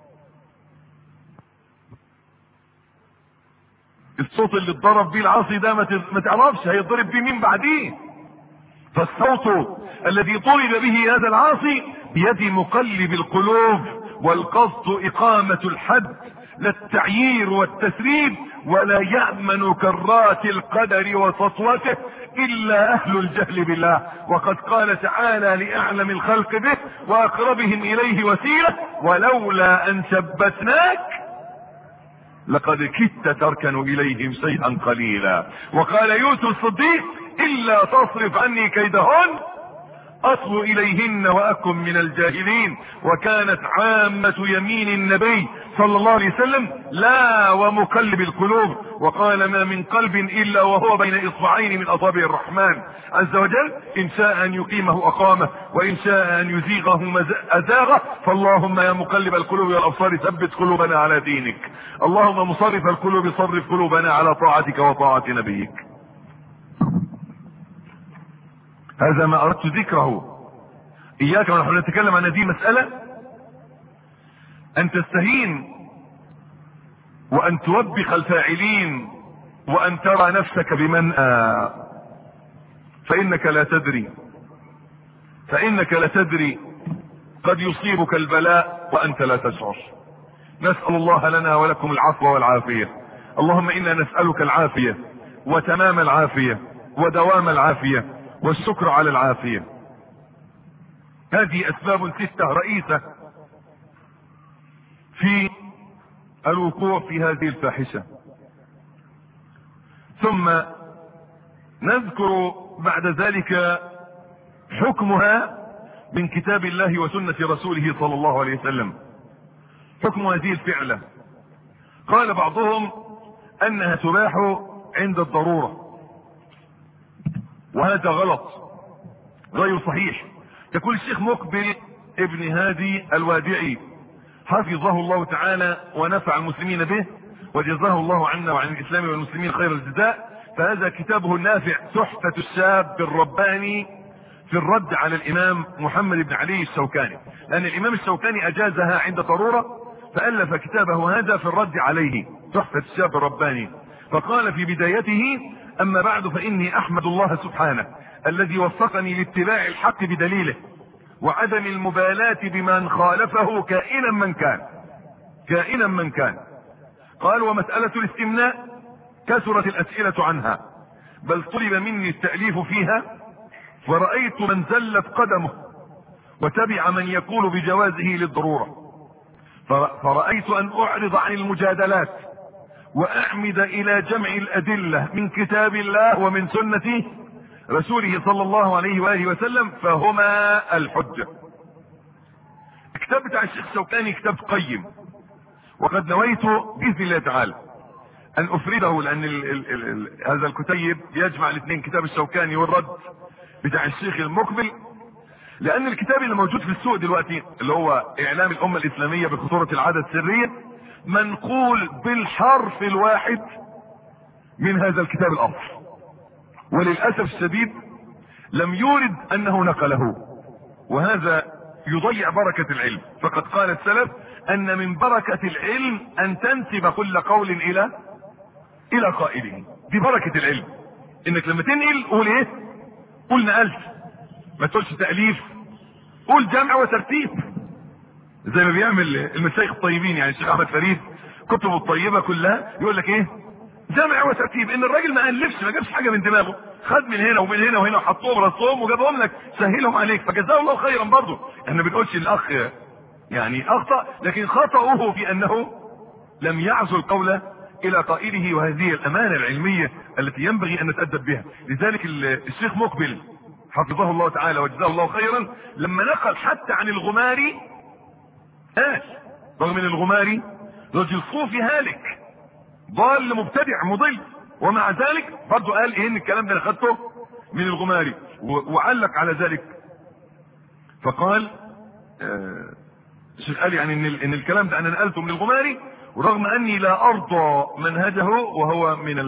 الصوت اللي اتضرب بيه العاصي ده ما تعرفش هيضرب بيه مين بعديه. فالصوت الذي ضرب به هذا العاصي بيد مقلب القلوب، والقصد اقامة الحد لا التعيير والتسريب، ولا يأمن كرات القدر وسطوته الا اهل الجهل بالله. وقد قال تعالى لاعلم الخلق به واقربهم اليه وسيلة: ولولا ان ثبتناك لقد كدت تركن اليهم شيئا قليلا. وقال يوسف الصديق: الا تصرف عني كيدهن اصب اليهن واكن من الجاهلين. وكانت عامة يمين النبي صلى الله عليه وسلم: لا ومقلب القلوب، وقال: ما من قلب الا وهو بين اصبعين من اصابع الرحمن عز وجل، ان شاء ان يقيمه اقامه، وان شاء ان يزيغه ازاغه. فاللهم يا مقلب القلوب والابصار ثبت قلوبنا على دينك، اللهم مصرف القلوب صرف قلوبنا على طاعتك وطاعة نبيك. هذا ما اردت ذكره. اياك ونحن نتكلم عن هذه المسألة ان تستهين وان توبخ الفاعلين وان ترى نفسك بمنأى، فانك لا تدري قد يصيبك البلاء وانت لا تشعر. نسأل الله لنا ولكم العفو والعافية. اللهم انا نسألك العافية وتمام العافية ودوام العافية والشكر على العافية. هذه اسباب 6 رئيسة في الوقوع في هذه الفاحشة. ثم نذكر بعد ذلك حكمها من كتاب الله وسنة رسوله صلى الله عليه وسلم. حكم هذه الفعلة: قال بعضهم انها تباح عند الضرورة، وهذا غلط غير صحيح. يقول الشيخ مقبل ابن هادي الوادعي حفظه الله تعالى ونفع المسلمين به وجزاه الله عنا وعن الاسلام والمسلمين خير الجزاء، فهذا كتابه النافع تحفة الشاب الرباني في الرد على الامام محمد بن علي الشوكاني، لان الامام الشوكاني اجازها عند ضرورة فالف كتابه هذا في الرد عليه، تحفة الشاب الرباني. فقال في بدايته: اما بعد فاني احمد الله سبحانه الذي وفقني لاتباع الحق بدليله وعدم المبالاة بمن خالفه كائنا من كان. قال: ومسألة الاستمناء كثرت الاسئلة عنها، بل طلب مني التأليف فيها، ورأيت من زلت قدمه وتبع من يقول بجوازه للضرورة، فرأيت ان اعرض عن المجادلات واعمد الى جمع الادلة من كتاب الله ومن سنة رسوله صلى الله عليه وآله وسلم، فهما الحجة. الكتاب بتاع الشيخ الشوكاني كتاب قيم، وقد نويت بإذن الله تعالى ان افرده، لان هذا الكتيب يجمع الاثنين، كتاب الشوكاني والرد بتاع الشيخ المقبل، لان الكتاب اللي موجود في السوق دلوقتي اللي هو اعلام الامة الاسلامية بخطورة العادة السرية منقول بالحرف الواحد من هذا الكتاب الاصل، وللأسف الشديد لم يورد انه نقله، وهذا يضيع بركة العلم. فقد قال السلف ان من بركة العلم ان تنسب كل قول الى قائله. دي بركة العلم، انك لما تنقل قول ايه؟ قول نقلت، ما تقولش تأليف، قول جمع وترتيب زي ما بيعمل المشايخ الطيبين. يعني الشيخ احمد فريد كتبه الطيبة كلها يقول لك ايه؟ جمع وترتيب. ان الراجل ما الفش، ما جابش حاجه من دماغه، خد من هنا ومن هنا وهنا وحطهم رصهم وجابهم لك سهلهم عليك، فجزاه الله خيرا. برضه احنا ما بنقولش الاخ يعني اخطا، لكن خطأه في انه لم يعزو القول الى قائله، وهذه الامانه العلميه التي ينبغي ان نتأدب بها. لذلك الشيخ مقبل حفظه الله تعالى وجزاه الله خيرا لما نقل حتى عن الغماري قال: رغم ان الغماري رجل صوفي هالك ضال مبتدع مضل، ومع ذلك برضه قال ايه؟ ان الكلام ده انا خدته من الغماري، وعلق على ذلك فقال الشيخ قال يعني ان الكلام ده انا نقلته من الغماري، ورغم اني لا ارضى منهجه وهو من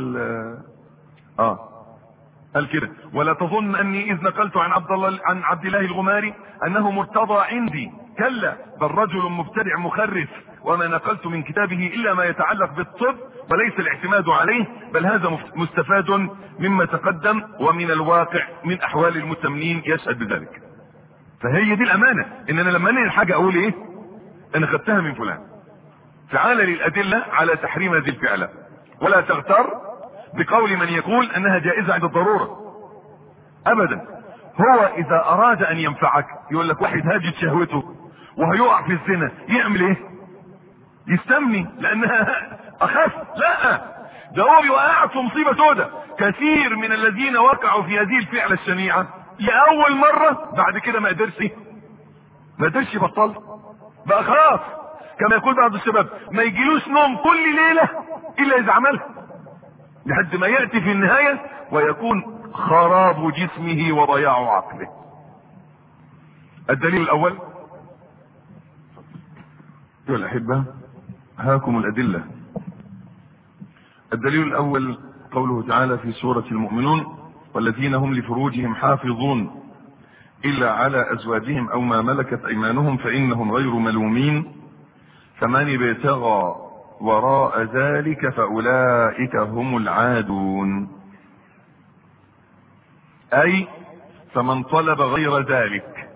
قال كده: ولا تظن اني اذ نقلت عن عبد الله الغماري انه مرتضى عندي، كلا، بل رجل مبتدع مخرف، وما نقلت من كتابه الا ما يتعلق بالطب وليس الاعتماد عليه، بل هذا مستفاد مما تقدم ومن الواقع من احوال المتمنين يشهد بذلك. فهي دي الامانة، ان انا لما انقل حاجة اقول ايه؟ انا خدتها من فلان. تعال للادلة على تحريم هذه الفعلة، ولا تغتر بقول من يقول انها جائزة عند الضرورة ابدا. هو اذا اراد ان ينفعك يقول لك واحد هاجت شهوته وهيقع في الزنا يعمل ايه؟ يستمني لانها اخف؟ لا، ده هو بيوقعك في مصيبة سودة. كثير من الذين وقعوا في هذه الفعلة الشنيعة لأول مرة بعد كده ما قدرش يبطل، بقى خلاص كما يقول بعض الشباب ما يجيلوش نوم كل ليلة الا اذا عملها، لحد ما يأتي في النهاية ويكون خراب جسمه وضياع عقله. الدليل الاول ايها الاحبة، هاكم الادلة. الدليل الاول قوله تعالى في سورة المؤمنون: والذين هم لفروجهم حافظون الا على ازواجهم او ما ملكت ايمانهم فانهم غير ملومين فمن ابتغى وراء ذلك فاولئك هم العادون. اي فمن طلب غير ذلك.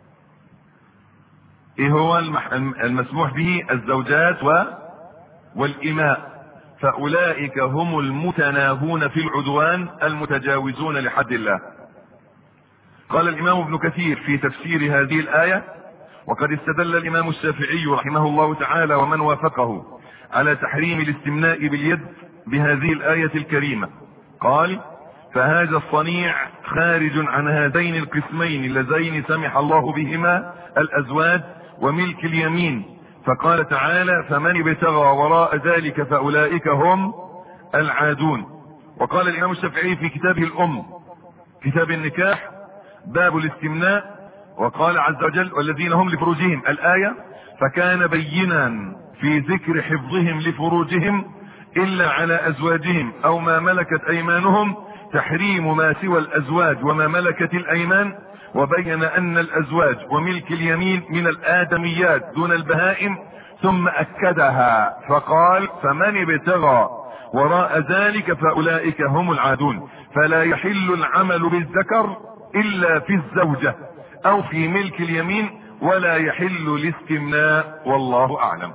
ايه هو المسموح به؟ الزوجات والإماء، فاولئك هم المتناهون في العدوان المتجاوزون لحد الله. قال الامام ابن كثير في تفسير هذه الآية: وقد استدل الامام الشافعي رحمه الله تعالى ومن وافقه على تحريم الاستمناء باليد بهذه الآية الكريمة. قال: فهذا الصنيع خارج عن هذين القسمين اللذين سمح الله بهما الازواج وملك اليمين، فقال تعالى: فمن ابتغى وراء ذلك فاولئك هم العادون. وقال الامام الشافعي في كتابه الام كتاب النكاح باب الاستمناء، وقال عز وجل: والذين هم لفروجهم الآية، فكان بينا في ذكر حفظهم لفروجهم الا على ازواجهم او ما ملكت ايمانهم تحريم ما سوى الازواج وما ملكت الايمان، وبين ان الازواج وملك اليمين من الادميات دون البهائم، ثم اكدها فقال: فمن ابتغى وراء ذلك فاولئك هم العادون. فلا يحل العمل بالذكر الا في الزوجة او في ملك اليمين، ولا يحل الاستمناء، والله اعلم.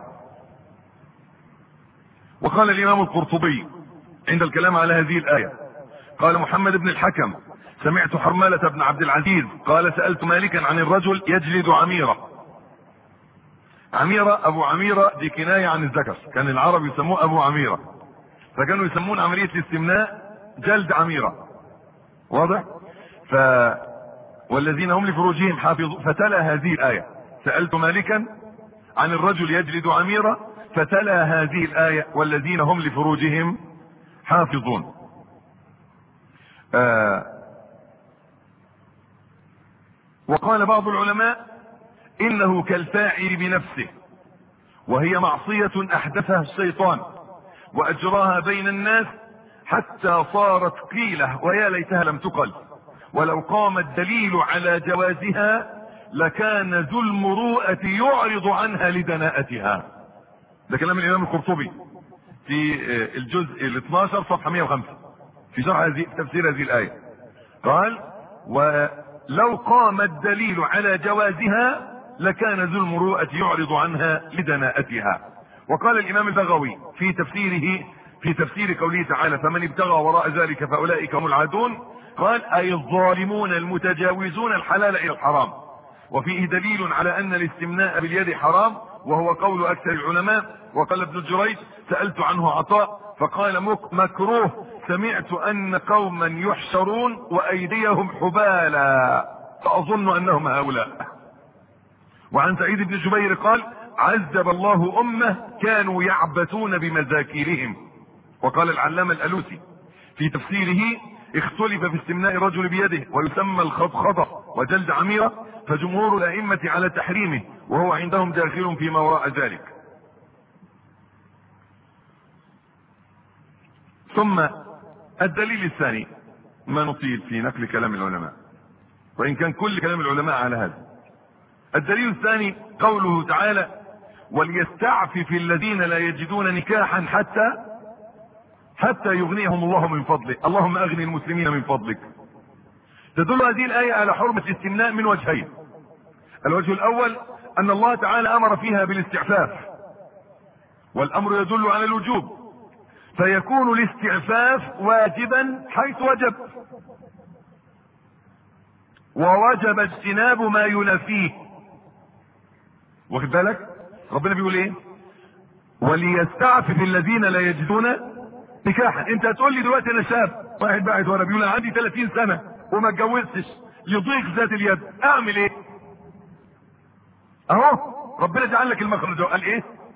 وقال الامام القرطبي عند الكلام على هذه الآية: قال محمد بن الحكم: سمعت حرملة بن عبد العزيز قال: سألت مالكا عن الرجل يجلد عميرة. عميرة ابو عميرة دي كناية عن الذكر، كان العرب يسموه ابو عميرة، فكانوا يسمون عملية الاستمناء جلد عميرة. واضح؟ والذين هم لفروجهم حافظون، فتلا هذه الآية: سألت مالكا عن الرجل يجلد عميرة، فتلا هذه الآية: والذين هم لفروجهم حافظون. وقال بعض العلماء: انه كالفاعل بنفسه، وهي معصية احدثها الشيطان واجراها بين الناس حتى صارت قيلة ويا ليتها لم تقل، ولو قام الدليل على جوازها لكان ذو المروءة يعرض عنها لدناءتها. ده كلام الامام القرطبي في الجزء 12 صفحة 105 في شرح تفسير هذه الآية. قال: ولو قام الدليل على جوازها لكان ذو المروءة يعرض عنها لدناءتها. وقال الامام البغوي في تفسيره في تفسير قوله تعالى: فمن ابتغى وراء ذلك فاولئك هم العادون، قال: اي الظالمون المتجاوزون الحلال الى الحرام. وفيه دليل على ان الاستمناء باليد حرام، وهو قول اكثر العلماء. وقال ابن جريج: سألت عنه عطاء فقال: مكروه، سمعت ان قوما يحشرون وايديهم حبالا فاظن انهم هؤلاء. وعن سعيد بن جبير قال: عذب الله امه كانوا يعبثون بمذاكيرهم. وقال العلامة الالوسي في تفسيره: اختلف في استمناء الرجل بيده ويسمى الخضخضة وجلد عميرة، فجمهور الائمة على تحريمه، وهو عندهم داخل فيما وراء ذلك. ثم الدليل الثاني، ما نطيل في نقل كلام العلماء وان كان كل كلام العلماء على هذا. الدليل الثاني قوله تعالى: وليستعفف الذين لا يجدون نكاحا حتى يغنيهم الله من فضله، اللهم اغني المسلمين من فضلك. تدل هذه الآية على حرمة الاستمناء من وجهين: الوجه الاول ان الله تعالى امر فيها بالاستعفاف، والامر يدل على الوجوب، فيكون الاستعفاف واجبا حيث وجب، ووجب اجتناب ما ينافيه. واخد بالك؟ ربنا بيقول ايه؟ وليستعفف الذين لا يجدون نكاحا. انت هتقول لي دلوقتي انا شاب، واحد بعد وانا بيقول عندي 30 سنة وما اتجوزتش، لضيق ذات اليد، اعمل ايه؟ اهو ربنا جعل لك المخرج وقال ايه؟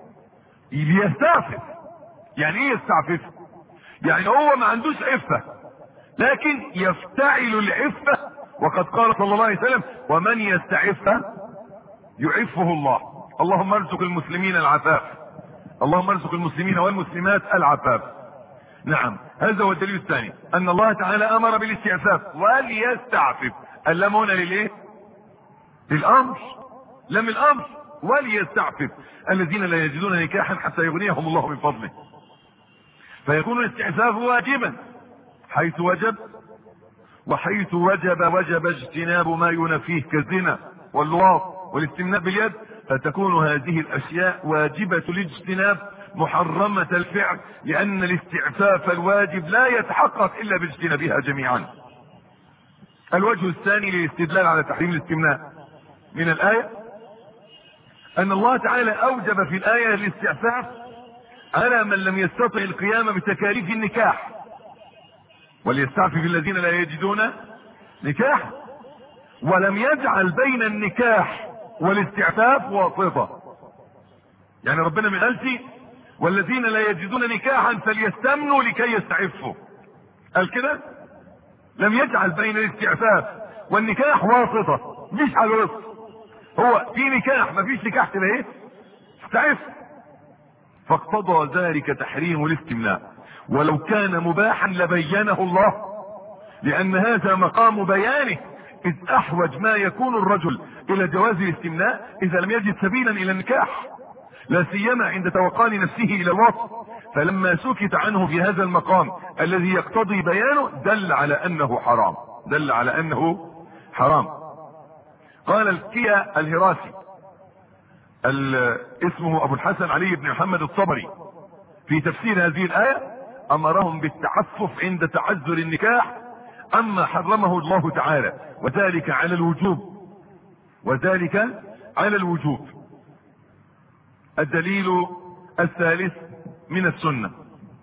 يستعفف. يعني ايه يستعفف؟ يعني هو ما عندوش عفة لكن يفتعل العفة، وقد قال صلى الله عليه وسلم: ومن يستعف يعفه الله. اللهم ارزق المسلمين العفاف، اللهم ارزق المسلمين والمسلمات العفاف. نعم، هذا هو الدليل الثاني، ان الله تعالى امر بالاستعفاف وليستعفف. اللام هنا للايه؟ للامر، لم الامر. وليستعفف الذين لا يجدون نكاحا حتى يغنيهم الله من فضله. فيكون الاستعفاف واجبا حيث وجب، وحيث وجب اجتناب ما ينافيه كالزنا واللواط والاستمناء باليد، فتكون هذه الاشياء واجبة الاجتناب محرمة الفعل، لان الاستعفاف الواجب لا يتحقق الا باجتنابها جميعا. الوجه الثاني للاستدلال على تحريم الاستمناء من الآية ان الله تعالى اوجب في الآية الاستعفاف على من لم يستطع القيام بتكاليف النكاح، وليستعفف الذين لا يجدون نكاح، ولم يجعل بين النكاح والاستعفاف واسطة. يعني ربنا ما قالش والذين لا يجدون نكاحا فليستمنوا لكي يستعفوا، قال كده؟ لم يجعل بين الاستعفاف والنكاح واسطة، مش على الوسط. هو في نكاح، ما فيش نكاح تبقى ايه؟ استعف. فاقتضى ذلك تحريم الاستمناء، ولو كان مباحا لبينه الله، لان هذا مقام بيانه، اذ احوج ما يكون الرجل الى جواز الاستمناء اذا لم يجد سبيلا الى النكاح، لا سيما عند توقان نفسه الى الوطن. فلما سكت عنه في هذا المقام الذي يقتضي بيانه دل على انه حرام، دل على انه حرام. قال الكيا الهراسي اسمه ابو الحسن علي بن محمد الطبري في تفسير هذه الآية: امرهم بالتعفف عند تعذر النكاح اما حرمه الله تعالى، وذلك على الوجوب، وذلك على الوجوب. الدليل الثالث من السنة،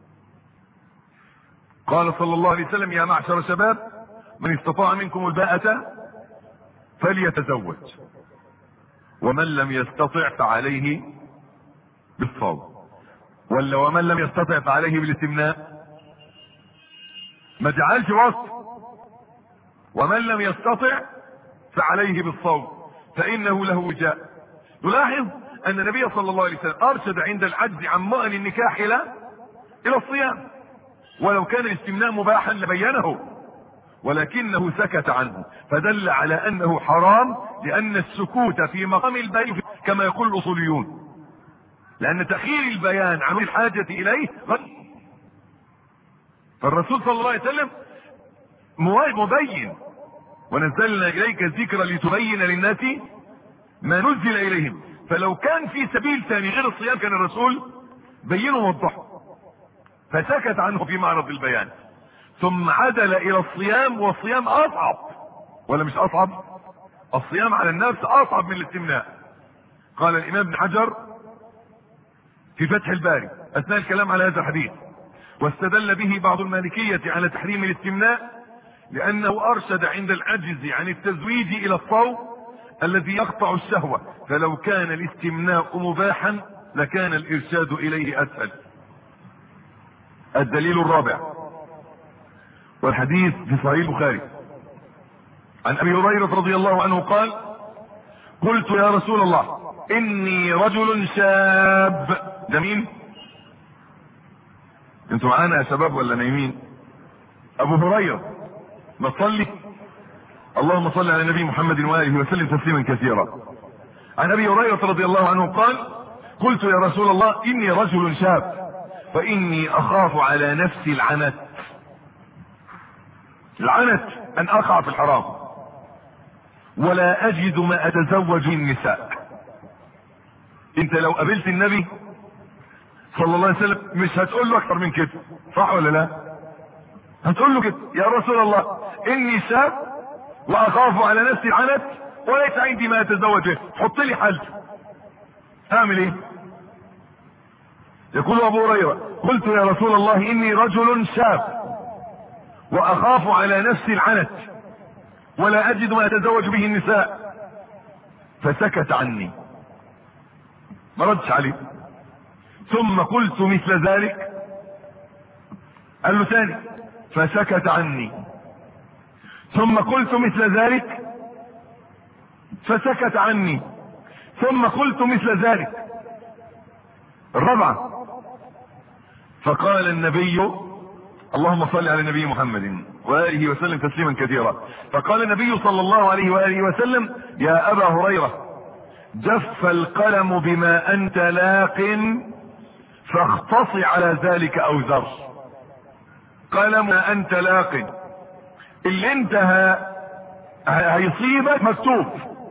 قال صلى الله عليه وسلم: يا معشر الشباب من استطاع منكم الباءة فليتزوج، ومن لم يستطع فعليه بالصوم. ولا ومن لم يستطع فعليه بالاستمناء، ما جعلش وصف. ومن لم يستطع فعليه بالصوم فانه له وجاء. نلاحظ ان النبي صلى الله عليه وسلم ارشد عند العجز عن مؤن النكاح الى الصيام، ولو كان الاستمناء مباحا لبينه، ولكنه سكت عنه، فدل على انه حرام، لان السكوت في مقام البيان كما يقول الاصوليون، لان تأخير البيان عن الحاجة اليه فالرسول صلى الله عليه وسلم مبين: ونزلنا اليك الذكر لتبين للناس ما نزل اليهم. فلو كان في سبيل ثاني غير الصيام كان الرسول بينه ووضحه، فسكت عنه في معرض البيان، ثم عدل الى الصيام. والصيام اصعب، ولا مش اصعب؟ الصيام على النفس اصعب من الاستمناء. قال الامام ابن حجر في فتح الباري اثناء الكلام على هذا الحديث: واستدل به بعض المالكية على تحريم الاستمناء لانه ارشد عند العجز عن التزويج الى الصوم الذي يقطع الشهوة، فلو كان الاستمناء مباحا لكان الارشاد اليه اسهل. الدليل الرابع، والحديث في صحيح البخاري عن ابي هريرة رضي الله عنه قال: قلت يا رسول الله اني رجل شاب. ده مين؟ انتوا معانا يا شباب ولا نايمين؟ ابو هريرة. ما تصلي؟ اللهم صل على النبي محمد وآله وسلم تسليما كثيرا. عن ابي هريرة رضي الله عنه قال: قلت يا رسول الله اني رجل شاب فاني اخاف على نفسي العنت. العنت ان اقع في الحرام، ولا اجد ما اتزوج النساء. انت لو قابلت النبي صلى الله عليه وسلم مش هتقول له اكتر من كده، صح ولا لا؟ هتقول له كده: يا رسول الله اني شاب واخاف على نفسي العنت وليس عندي ما اتزوج به، حط لي حل، اعمل ايه؟ يقول ابو هريرة: قلت يا رسول الله اني رجل شاب واخاف على نفسي العنت ولا اجد ما اتزوج به النساء، فسكت عني، ما ردش عليه. ثم قلت مثل ذلك. قال له ثاني فسكت عني. ثم قلت مثل ذلك فسكت عني. ثم قلت مثل ذلك. الرابعة فقال النبي اللهم صل على النبي محمد وآله وسلم تسليما كثيرا. فقال النبي صلى الله عليه وآله وسلم يا أبا هريرة جف القلم بما أنت لاق فاختص على ذلك أو ذر. قلم ما أنت لاق، اللي انت هيصيبك مكتوب،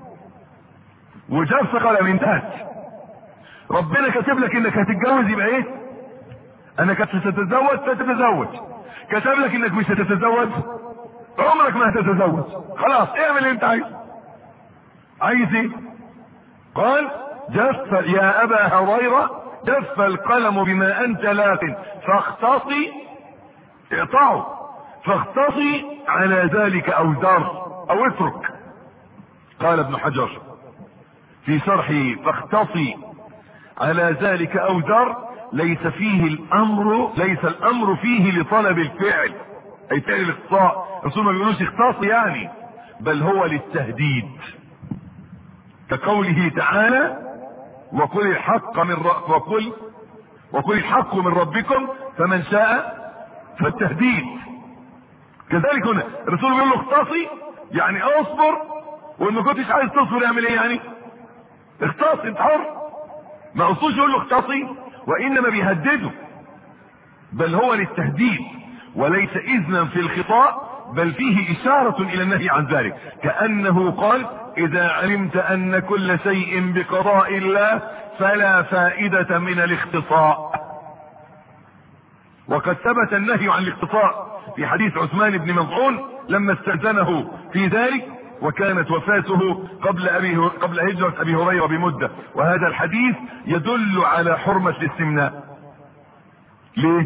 وجف قلم انتهت. ربنا كاتب لك انك هتتجوز، يبقى ايه؟ انك ستتزوج فتتزوج. كتب لك انك مش هتتزوج، عمرك ما هتتزوج. خلاص اعمل اللي انت عايزه. عايز ايه؟ قال جف يا ابا هريره جف القلم بما انت لاق فاختصي، اقطعه، فاختصي على ذلك او ذر او اترك. قال ابن حجر في شرحه فاختصي على ذلك او ذر ليس الامر فيه لطلب الفعل، اي فعل الاخطاء. الرسول ما بيقولوش اختص يعني، بل هو للتهديد، كقوله تعالى وقل الحق من ربكم فمن شاء. فالتهديد كذلك هنا الرسول بيقول له اختصي يعني اصبر، وانه كنتش عايز تصبر يعمل ايه يعني؟ اختص، انت حر. ما قصوش يقول له اختصي، وانما بيهدده، بل هو للتهديد وليس اذنا في الخطاء، بل فيه اشارة الى النهي عن ذلك، كأنه قال اذا علمت ان كل شيء بقضاء الله فلا فائدة من الاختصاء. وقد ثبت النهي عن الاختصاء في حديث عثمان بن مظعون لما استأذنه في ذلك، وكانت وفاته قبل هجرة ابي هريرة بمدة. وهذا الحديث يدل على حرمة الاستمناء. ليه؟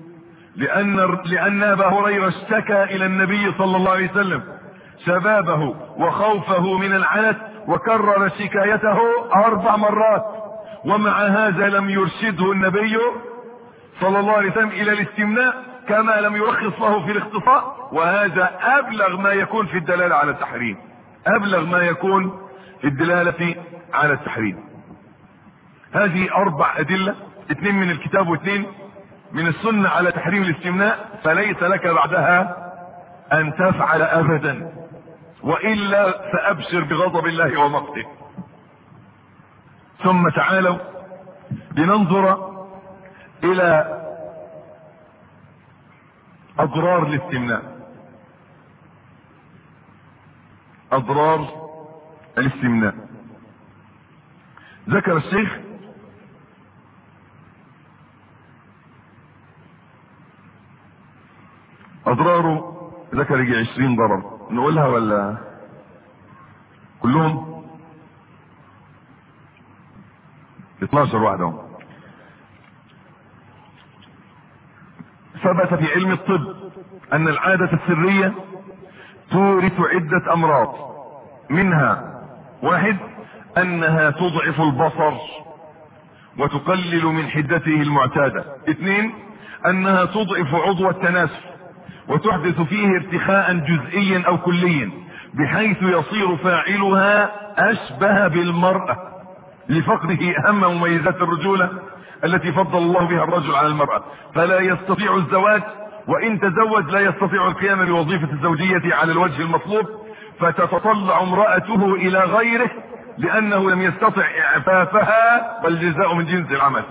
لان ابا هريرة اشتكى الى النبي صلى الله عليه وسلم شبابه وخوفه من العنت، وكرر شكايته 4 مرات، ومع هذا لم يرشده النبي صلى الله عليه وسلم الى الاستمناء، كما لم يرخص له في الاختصاء. وهذا ابلغ ما يكون في الدلالة على التحريم، ابلغ ما يكون في الدلالة على التحريم. هذه 4 ادلة، 2 من الكتاب و2 من السنة على تحريم الاستمناء، فليس لك بعدها ان تفعل ابدا، والا فابشر بغضب الله ومقته. ثم تعالوا لننظر الى اضرار الاستمناء. اضرار الاستمناء ذكر الشيخ اضراره، ذكر يجي 20 ضرر. نقولها ولا كلهم؟ 12 واحدة. ثبت في علم الطب ان العادة السرية تورث عدة امراض، منها 1 انها تضعف البصر وتقلل من حدته المعتادة. 2 انها تضعف عضو التناسل وتحدث فيه ارتخاء جزئيا او كليا، بحيث يصير فاعلها اشبه بالمرأة لفقده اهم مميزات الرجولة التي فضل الله بها الرجل على المرأة، فلا يستطيع الزواج، وان تزوج لا يستطيع القيام بوظيفة الزوجية على الوجه المطلوب، فتتطلع امرأته الى غيره لانه لم يستطع اعفافها، والجزاء من جنس العمل.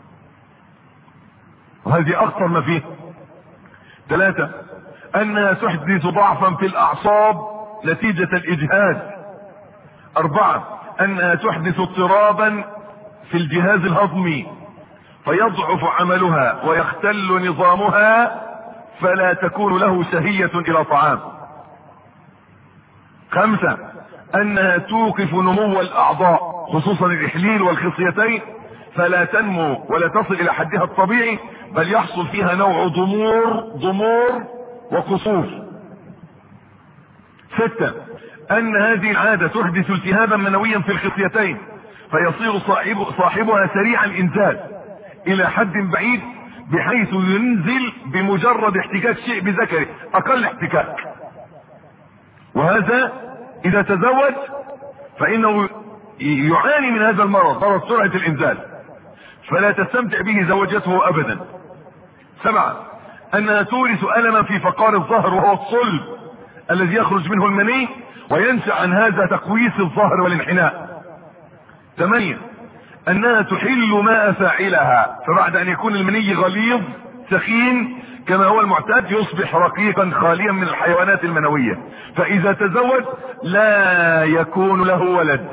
وهذه اخطر ما فيه. 3 انها تحدث ضعفا في الاعصاب نتيجة الاجهاد. 4 انها تحدث اضطرابا في الجهاز الهضمي فيضعف عملها ويختل نظامها، فلا تكون له شهية الى طعام. 5 انها توقف نمو الاعضاء خصوصا الاحليل والخصيتين، فلا تنمو ولا تصل الى حدها الطبيعي، بل يحصل فيها نوع ضمور وقصور. 6 ان هذه العادة تحدث التهابا منويا في الخصيتين، فيصير صاحبها سريع الانزال الى حد بعيد بحيث ينزل بمجرد احتكاك شيء بذكره، اقل احتكاك. وهذا اذا تزوج فانه يعاني من هذا المرض، مرض سرعة الانزال، فلا تستمتع به زوجته ابدا. 7 انها تورث الما في فقار الظهر وهو الصلب الذي يخرج منه المني، وينشأ عن هذا تقويس الظهر والانحناء. 8 انها تحل ماء فاعلها، فبعد ان يكون المني غليظ سخين كما هو المعتاد يصبح رقيقا خاليا من الحيوانات المنوية، فاذا تزوج لا يكون له ولد.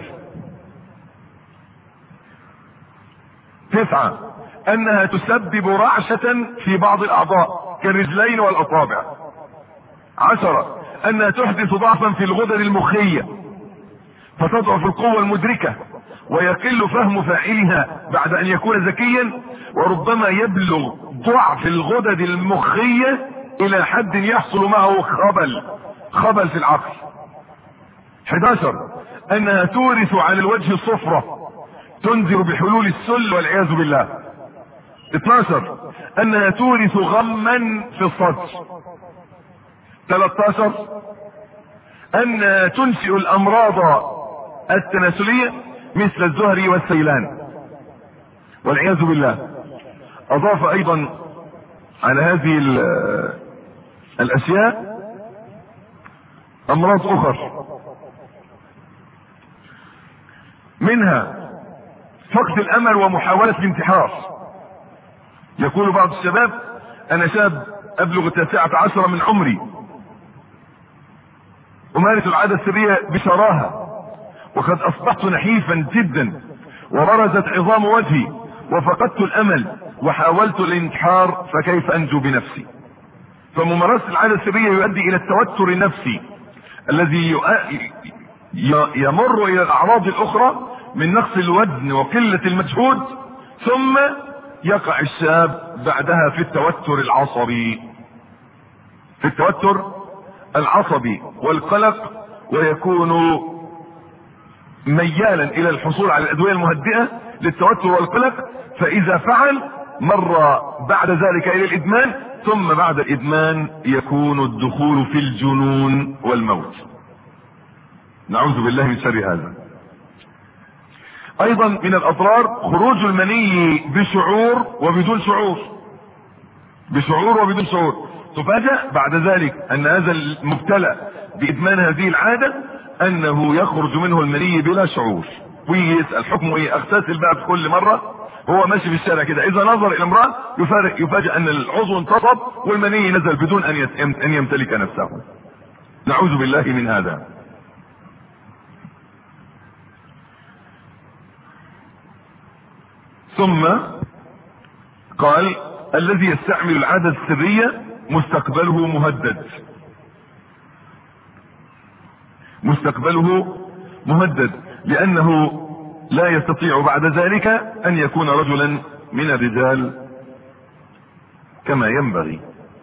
9 انها تسبب رعشة في بعض الاعضاء كالرجلين والاصابع. 10 انها تحدث ضعفا في الغدد المخية فتضعف القوة المدركة ويقل فهم فاعلها بعد ان يكون ذكيا، وربما يبلغ ضعف الغدد المخية الى حد يحصل معه خبل في العقل. 11 انها تورث على الوجه الصفرة تنذر بحلول السل والعياذ بالله. 12 انها تورث غما في الصدر. 13 انها تنشئ الامراض التناسلية مثل الزهري والسيلان والعياذ بالله. اضاف ايضا على هذه الاشياء امراض اخر، منها فقد الامل ومحاولة الانتحار. يقول بعض الشباب انا شاب ابلغ 19 من عمري، امارس العادة السرية بشراهة، وقد اصبحت نحيفا جدا وبرزت عظام وجهي وفقدت الامل وحاولت الانتحار، فكيف انجو بنفسي؟ فممارسة العادة السرية يؤدي الى التوتر النفسي الذي يمر الى الاعراض الاخرى من نقص الوزن وقلة المجهود، ثم يقع الشاب بعدها في التوتر العصبي والقلق، ويكون ميالا الى الحصول على الادوية المهدئة للتوتر والقلق، فاذا فعل مر بعد ذلك الى الادمان، ثم بعد الادمان يكون الدخول في الجنون والموت. نعوذ بالله من شر هذا. ايضا من الاضرار خروج المني بشعور وبدون شعور، تفاجأ بعد ذلك ان هذا المبتلى بادمان هذه العادة انه يخرج منه المني بلا شعور، ويجي يسأل حكمه ايه، اغتسل بقى في كل مرة هو ماشي في الشارع كده، اذا نظر الى امرأة يفاجأ ان العضو انتصب والمني نزل بدون ان يمتلك نفسه. نعوذ بالله من هذا. ثم قال الذي يستعمل العادة السرية مستقبله مهدد لانه لا يستطيع بعد ذلك ان يكون رجلا من الرجال كما ينبغي.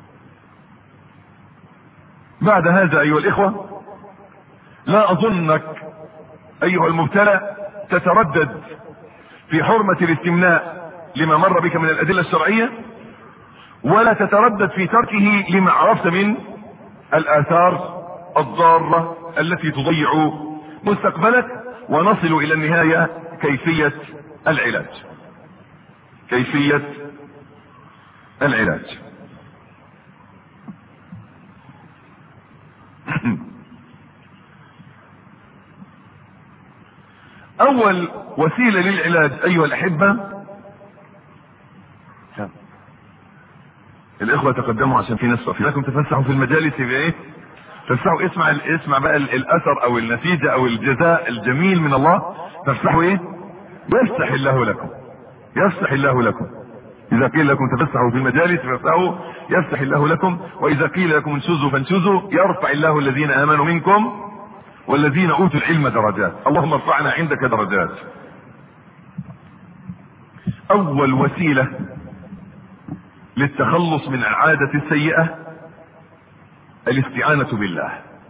بعد هذا ايها الاخوة لا اظنك ايها المبتلى تتردد في حرمة الاستمناء لما مر بك من الادلة الشرعية، ولا تتردد في تركه لما عرفت من الاثار الضارة التي تضيع مستقبلك. ونصل الى النهاية كيفية العلاج. اول وسيلة للعلاج ايها الاحبة، الاخوة تقدموا عشان في ناس لكم تفسحوا في المجالس بايه، تفسحوا اسمع بقى الاثر او النتيجة او الجزاء الجميل من الله. تفسحوا ايه؟ يفسح الله لكم. اذا قيل لكم تفسحوا في المجالس فافسحوا يفسح الله لكم، واذا قيل لكم انشزوا فانشزوا يرفع الله الذين امنوا منكم والذين اوتوا العلم درجات. اللهم ارفعنا عندك درجات. اول وسيلة للتخلص من العادة السيئة الاستعانة بالله،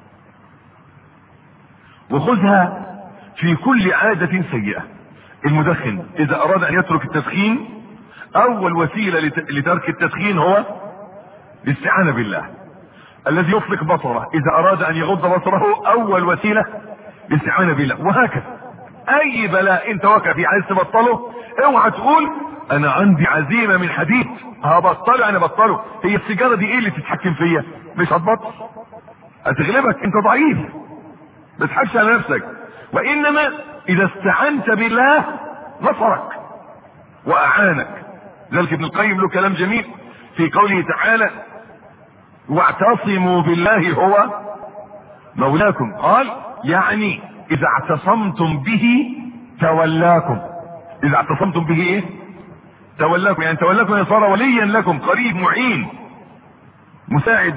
وخذها في كل عادة سيئة. المدخن اذا اراد ان يترك التدخين اول وسيلة لترك التدخين هو الاستعانة بالله. الذي يطلق بصره اذا اراد ان يغض بصره اول وسيلة الاستعانة بالله. وهكذا اي بلاء انت واقع فيه عايز تبطله، اوعى تقول انا عندي عزيمة من حديد هبطله، انا بطله. هي السيجارة دي ايه اللي تتحكم فيها؟ مش هتبطل، هتغلبك، انت ضعيف، ما تضحكش على نفسك. وانما اذا استعنت بالله نصرك واعانك. ذلك ابن القيم له كلام جميل في قوله تعالى واعتصموا بالله هو مولاكم. قال يعني اذا اعتصمتم به تولاكم. اذا اعتصمتم به ايه؟ تولاكم، يعني تولاكم يعني صار وليا لكم، قريب، معين، مساعد.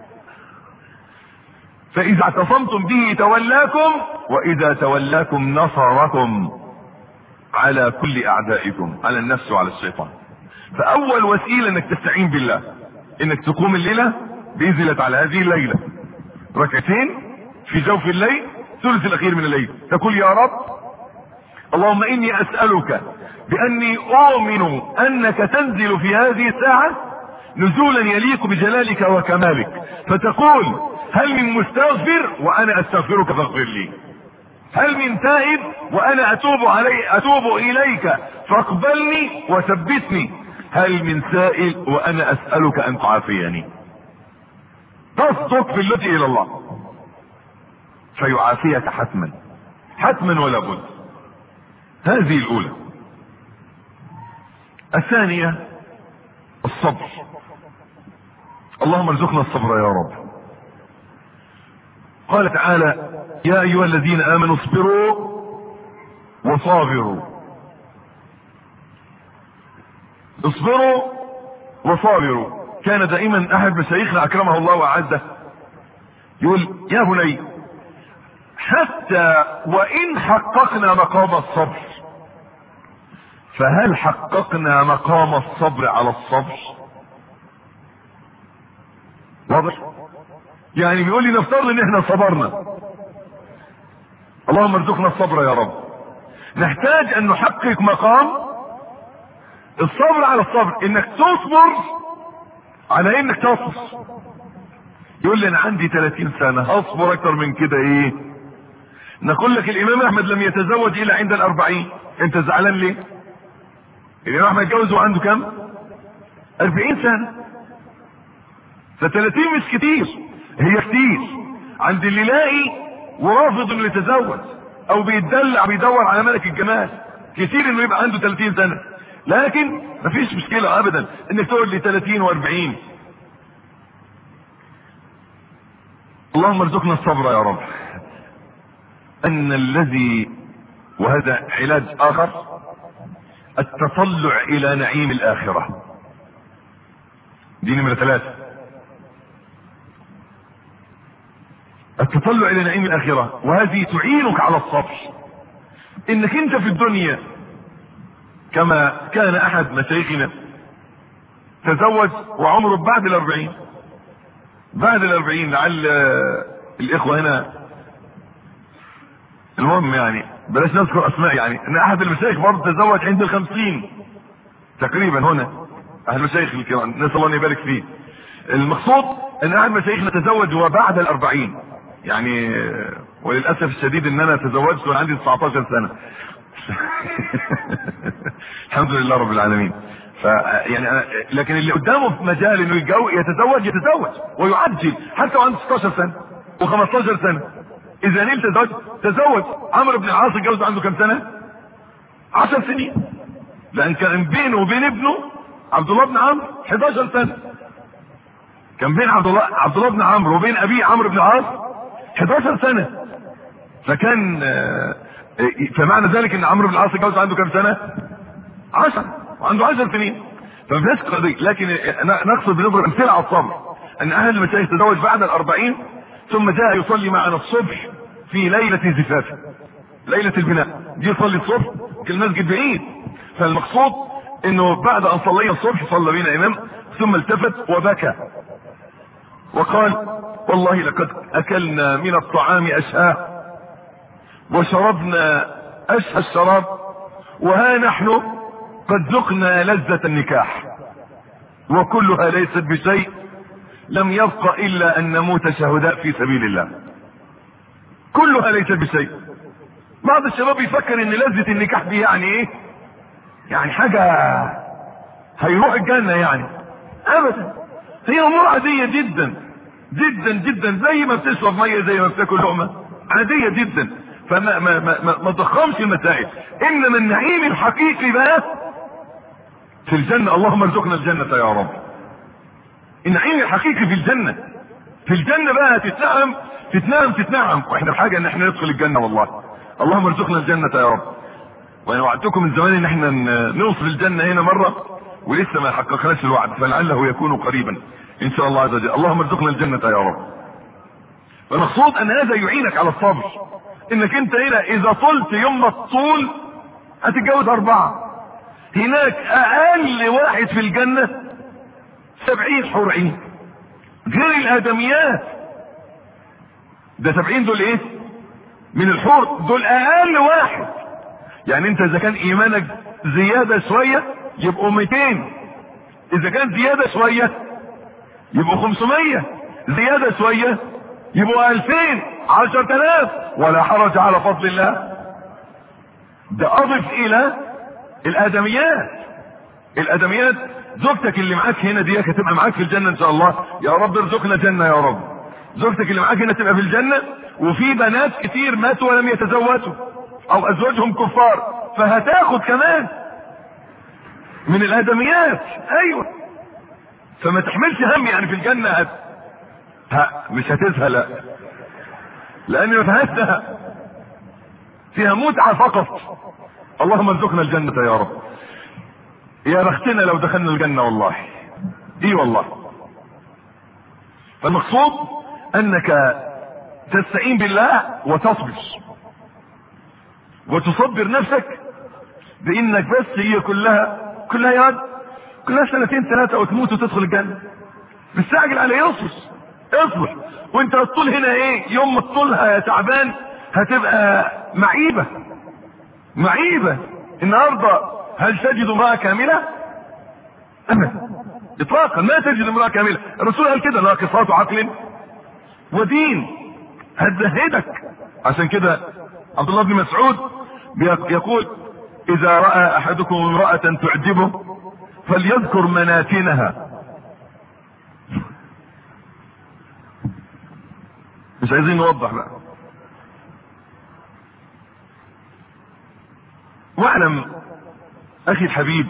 فاذا اعتصمتم به تولاكم، واذا تولاكم نصركم على كل اعدائكم، على النفس وعلى الشيطان. فاول وسيلة انك تستعين بالله انك تقوم الليلة باذن الله تعالى هذه الليلة ركعتين في جوف الليل ثلث الاخير من الليل، تقول يا رب اللهم اني اسألك باني اؤمن انك تنزل في هذه الساعة نزولا يليق بجلالك وكمالك، فتقول هل من مستغفر وانا استغفرك فاغفر لي، هل من تائب وانا اتوب اليك فاقبلني وثبتني، هل من سائل وانا اسألك ان تعافيني. تصدق في اللجوء الى الله فيعافيك حتما، حتما ولا بد. هذه الاولى. الثانية الصبر. اللهم ارزقنا الصبر يا رب. قال تعالى يا ايها الذين امنوا اصبروا وصابروا. اصبروا وصابروا. كان دائما احد مشايخنا اكرمه الله واعزه يقول يا بني حتى وان حققنا مقام الصبر فهل حققنا مقام الصبر على الصبر؟ واضح؟ يعني بيقول لي نفترض ان احنا صبرنا، اللهم ارزقنا الصبر يا رب، نحتاج ان نحقق مقام الصبر على الصبر، انك تصبر على انك تصبر. يقول لي انا عندي 30 سنة اصبر اكتر من كده ايه؟ نقول لك الامام احمد لم يتزوج الا عند 40، انت زعلان ليه؟ الامام احمد اتجوز وعنده كم؟ 40 سنة. ف30 مش كتير، هي كتير عند اللي يلاقي ورافض انه يتزوج او بيتدلع بيدور على ملك الجمال. كتير انه يبقى عنده 30 سنة، لكن مفيش مشكلة ابدا انك تقول لي 30 و40. اللهم ارزقنا الصبر يا رب. ان الذي، وهذا علاج اخر، التطلع الى نعيم الاخرة. دي نمرة 3. التطلع الى نعيم الاخرة، وهذه تعينك على الصبر. انك انت في الدنيا كما كان احد مشايخنا تزوج وعمره بعد 40. بعد 40 لعل الاخوة هنا، المهم يعني بلاش نذكر اسماء، يعني ان احد المشايخ برضه تزوج عند 50 تقريبا هنا، اهل المشايخ الكرام نسال الله ان يبارك فيه. المقصود ان احد مشايخنا تزوج وبعد 40 يعني، وللاسف الشديد ان انا تزوجت وانا عندي 19 سنة. الحمد لله رب العالمين. يعني لكن اللي قدامه في مجال انه يتزوج ويعجل حتى وعنده 16 سنة و15 سنة. اذا نيل تزوج. عمرو بن العاص اتجوز عنده كم سنة؟ 10 سنين، لان كان بينه وبين ابنه عبد الله بن عمرو 11 سنة. كان بين عبد الله بن عمرو وبين ابيه عمرو بن العاص 11 سنة. فكان فمعنى ذلك ان عمرو بن العاص اتجوز عنده كم سنة؟ 10، وعنده 10 سنين. فمفيش قضية، لكن نقصد بنضرب امثله على الصبر ان اهل المشايخ تزوج بعد 40 ثم جاء يصلي معنا الصبح في ليلة زفافه، ليلة البناء، جه يصلي الصبح كان المسجد بعيد. فالمقصود انه بعد ان صلينا الصبح صلى بنا امام ثم التفت وبكى وقال والله لقد اكلنا من الطعام اشهاه وشربنا اشهى الشراب، وها نحن قد ذقنا لذة النكاح وكلها ليست بشيء، لم يبق الا ان نموت شهداء في سبيل الله. كلها ليست بشيء. بعض الشباب يفكر ان لذة النكاح دي يعني ايه؟ يعني حاجة هيروح الجنة يعني. ابدا، هي امور عادية جدا جدا جدا، زي ما بتشرب مية، زي ما بتاكل لقمة، عادية جدا. فما ما ما ما تضخمش المسائل. انما النعيم الحقيقي بقى في الجنة. اللهم ارزقنا الجنة يا رب. النعيم الحقيقي في الجنة. في الجنة بقى تتنعم واحنا بحاجة ان احنا ندخل الجنة والله. اللهم ارزقنا الجنة يا رب. وانا وعدتكم من زمان ان احنا نوصل الجنة هنا مرة، ولسه ما حققناش الوعد، فلعله يكون قريبا ان شاء الله عز وجل. اللهم ارزقنا الجنة يا رب. فالمقصود ان هذا يعينك على الصبر، انك انت هنا اذا طلت يوم الطول هتتجوز 4. هناك اقل واحد في الجنة 70 حور عين، غير الادميات. ده 70 دول ايه؟ من الحور دول اقل واحد. يعني انت اذا كان ايمانك زيادة شوية يبقوا 200، اذا كان زيادة شوية يبقوا 500، زيادة شوية يبقوا 2000، 10,000، ولا حرج على فضل الله. ده اضف الى الادميات. الادميات زوجتك اللي معاك هنا دي هتبقى معاك في الجنة ان شاء الله. يا رب ارزقنا جنة يا رب. زوجتك اللي معاك هنا تبقى في الجنة. وفي بنات كتير ماتوا ولم يتزوجوا او ازواجهم كفار، فهتاخد كمان من الادميات. ايوه، فما تحملش هم يعني في الجنة مش هتزهق، لا، لان ما فيهاش، فيها متعة فقط. اللهم ارزقنا الجنة يا رب. يا بختنا لو دخلنا الجنة والله. اي والله. فالمقصود انك تستعين بالله وتصبر، وتصبر نفسك بانك بس هي كلها يا رب كلها 2 3 وتموت وتدخل الجنة. مستعجل على اصبر. وانت الطول هنا ايه؟ يوم ما الطولها يا تعبان هتبقى معيبة. النهاردة هل تجد امرأة كاملة؟ ابدا اطلاقا، ما تجد امرأة كاملة. الرسول قال كده: لا قصاص عقل ودين. هتزهدك. عشان كده عبد الله بن مسعود يقول: اذا رأى احدكم امرأة تعجبه فليذكر مناتنها. مش عايزين نوضح بقى. واعلم اخي الحبيب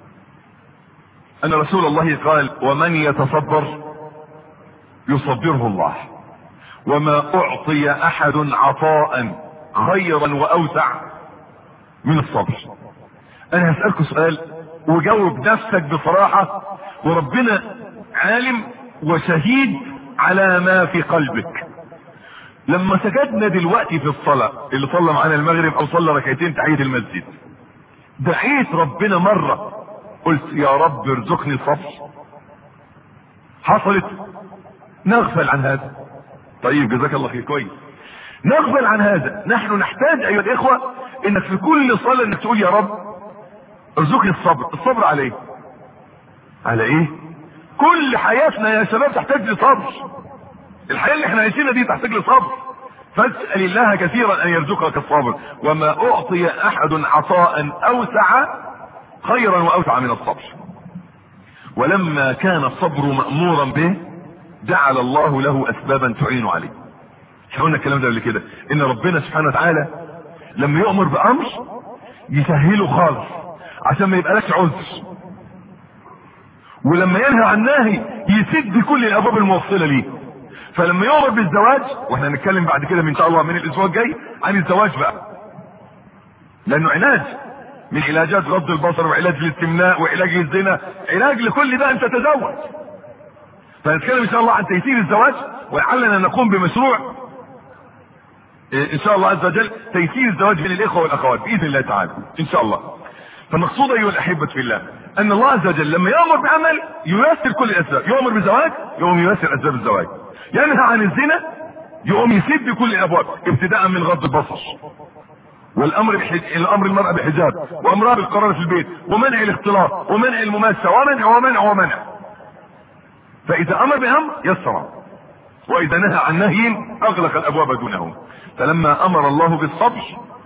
ان رسول الله قال: ومن يتصبر يصبره الله، وما اعطي احد عطاء خيرا واوسع من الصبر. انا هسألكم سؤال وجاوب نفسك بصراحة، وربنا عالم وشهيد على ما في قلبك. لما سجدنا دلوقتي في الصلاة، اللي صلى معانا المغرب او صلى ركعتين تحية المسجد، دعيت ربنا مرة قلت: يا رب ارزقني الصبر؟ حصلت؟ نغفل عن هذا. طيب جزاك الله خير، كويس. نغفل عن هذا. نحن نحتاج ايها الاخوة انك في كل صلاة انك تقول: يا رب ارزقني الصبر. الصبر على ايه؟ على ايه؟ كل حياتنا يا شباب تحتاج لصبر. الحياة اللي احنا عايشينها دي تحتاج لصبر. فاسأل الله كثيرا ان يرزقك الصبر. وما اعطي احد عطاء اوسع خيرا واوسع من الصبر. ولما كان الصبر مأمورا به جعل الله له اسبابا تعين عليه. احنا قلنا الكلام ده قبل كده، ان ربنا سبحانه وتعالى لما يؤمر بامر يسهله خالص عشان ما يبقالكش عذر، ولما ينهى عن نهي يسد كل الابواب الموصله ليه. فلما يؤمر بالزواج، واحنا هنتكلم بعد كده ان شاء الله من الاسبوع الجاي عن الزواج بقى، لانه علاج من علاجات غض البصر وعلاج الاستمناء وعلاج الزنا، علاج لكل ده ان تتزوج. فنتكلم ان شاء الله عن تيسير الزواج، ولعلنا نقوم بمشروع ان شاء الله عز وجل تيسير الزواج بين الاخوه والاخوات باذن الله تعالى ان شاء الله. فالمقصود ايها الاحبه في الله ان الله عز وجل لما يامر بعمل ييسر كل الاسباب. يؤمر بالزواج يقوم ييسر اسباب الزواج، ينهى عن الزنا يقوم يسد كل الابواب ابتداء من غض البصر والامر الامر المرأة بحجاب، وامرها بالقرار في البيت، ومنع الاختلاط، ومنع المماسة، ومنع. فاذا امر بامر يسر، واذا نهى عن نهي اغلق الابواب دونه. فلما امر الله بالصبر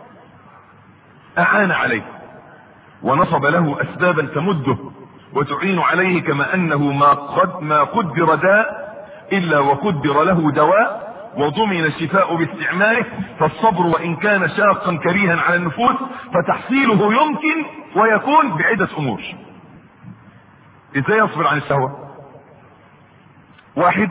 اعان عليه ونصب له اسبابا تمده وتعين عليه، كما انه ما قدر داء الا وقدر له دواء وضمن الشفاء باستعماله. فالصبر وان كان شاقا كريها على النفوس فتحصيله يمكن ويكون بعدة امور. ازاي يصبر عن الشهوة؟ واحد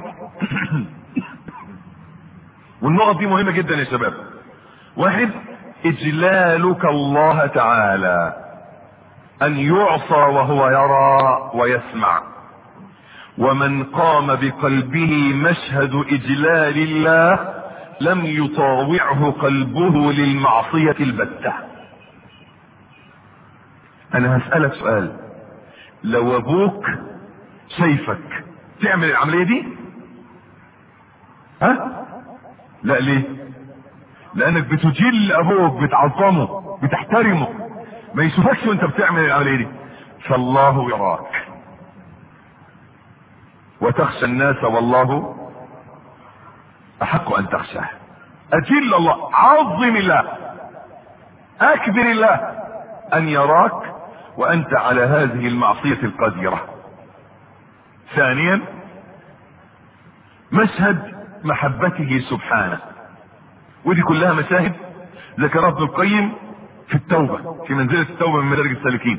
والنقط دي مهمة جدا يا شباب. واحد، اجلالك الله تعالى، ان يعصى وهو يرى ويسمع. ومن قام بقلبه مشهد اجلال الله لم يطاوعه قلبه للمعصية البتة. انا هسألك سؤال، لو ابوك شايفك تعمل العملية دي؟ ها؟ لا. ليه؟ لانك بتجل ابوك، بتعظمه، بتحترمه، ما يشوفكش وانت بتعمل العملية دي. فالله يراك وتخشى الناس والله احق ان تخشاه. اجل الله، عظم الله، اكبر الله ان يراك وانت على هذه المعصية القذرة. ثانيا، مشهد محبته سبحانه، ودي كلها مشاهد ذكرها ابن القيم في التوبة، في منزلة التوبة من مدارج السالكين.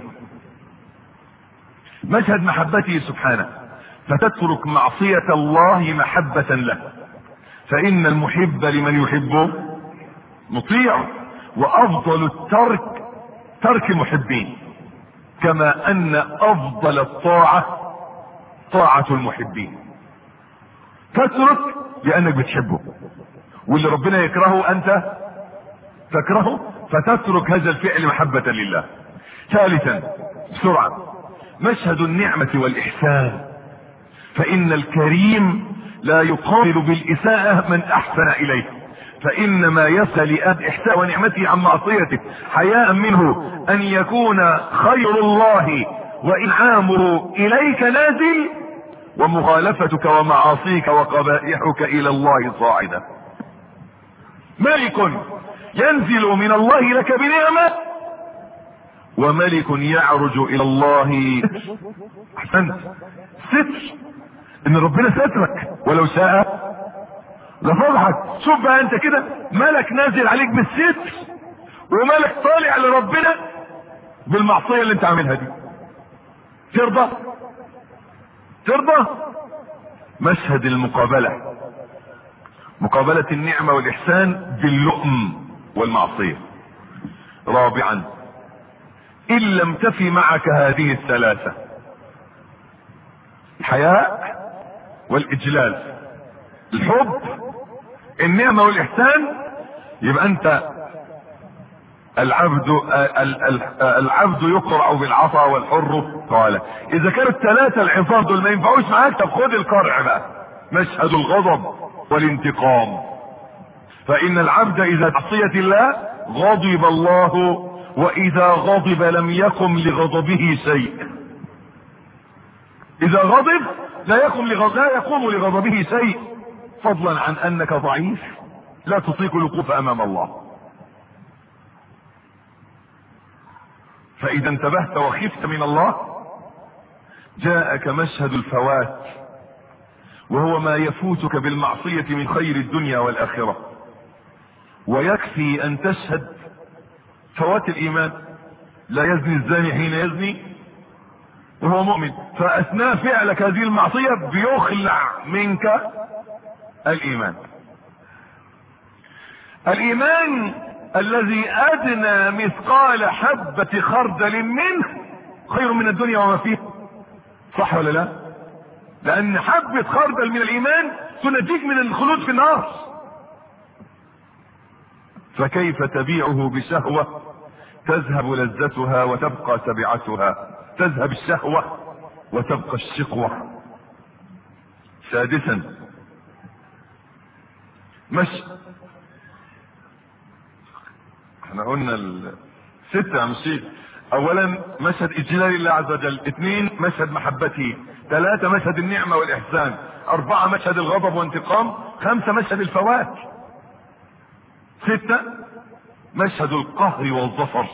مشهد محبته سبحانه، فتترك معصية الله محبة له، فإن المحب لمن يحبه مطيع، وأفضل الترك ترك المحبين، كما أن أفضل الطاعة طاعة المحبين. تترك لأنك بتحبه، واللي ربنا يكرهه أنت تكرهه، فتترك هذا الفعل محبة لله. ثالثا بسرعة، مشهد النعمة والإحسان، فإن الكريم لا يقابل بالإساءة من أحسن إليه، فإنما يسأل لأب إحسان ونعمته عن معصيته حياء منه أن يكون خير الله وإنعامه إليك نازل، ومخالفتك ومعاصيك وقبائحك إلى الله صاعدة. ملك ينزل من الله لك بنعمة، وملك يعرج إلى الله. أحسنت، ستر، ان ربنا سترك ولو شاء لفضحك. شوف بقى انت كده، ملك نازل عليك بالستر، وملك طالع لربنا بالمعصية اللي انت عاملها دي. ترضى؟ مشهد المقابلة، مقابلة النعمة والإحسان باللؤم والمعصية. رابعا، إن لم تفي معك هذه الثلاثة، الحياء والإجلال، الحب، النعمة والإحسان، يبقى أنت العبد يقرع بالعصا والحر قال. إذا كانوا الثلاثة العظام دول ما ينفعوش معاك، طب خد القرع بقى، مشهد الغضب والانتقام. فإن العبد إذا معصية الله غضب الله، وإذا غضب لم يقم لغضبه شيء. إذا غضب لا يقوم لغضبه شيء، فضلا عن أنك ضعيف لا تطيق الوقوف أمام الله. فإذا انتبهت وخفت من الله جاءك مشهد الفوات، وهو ما يفوتك بالمعصية من خير الدنيا والآخرة. ويكفي أن تشهد فوات الإيمان، لا يزني الزاني حين يزني وهو مؤمن، فأثناء فعلك هذه المعصية بيخلع منك الإيمان. الإيمان الذي أدنى مثقال حبة خردل منه خير من الدنيا وما فيه، صح ولا لا؟ لأن حبة خردل من الإيمان تنجيك من الخلود في النار. فكيف تبيعه بشهوة تذهب لذتها وتبقى تبعتها، تذهب الشهوة وتبقى الشقوة. سادسا، احنا قلنا الستة يا مشيخ. اولا مشهد اجلال الله عز وجل، 2 مشهد محبته، 3 مشهد النعمة والاحسان، 4 مشهد الغضب وانتقام، 5 مشهد الفوات، 6 مشهد القهر والظفر.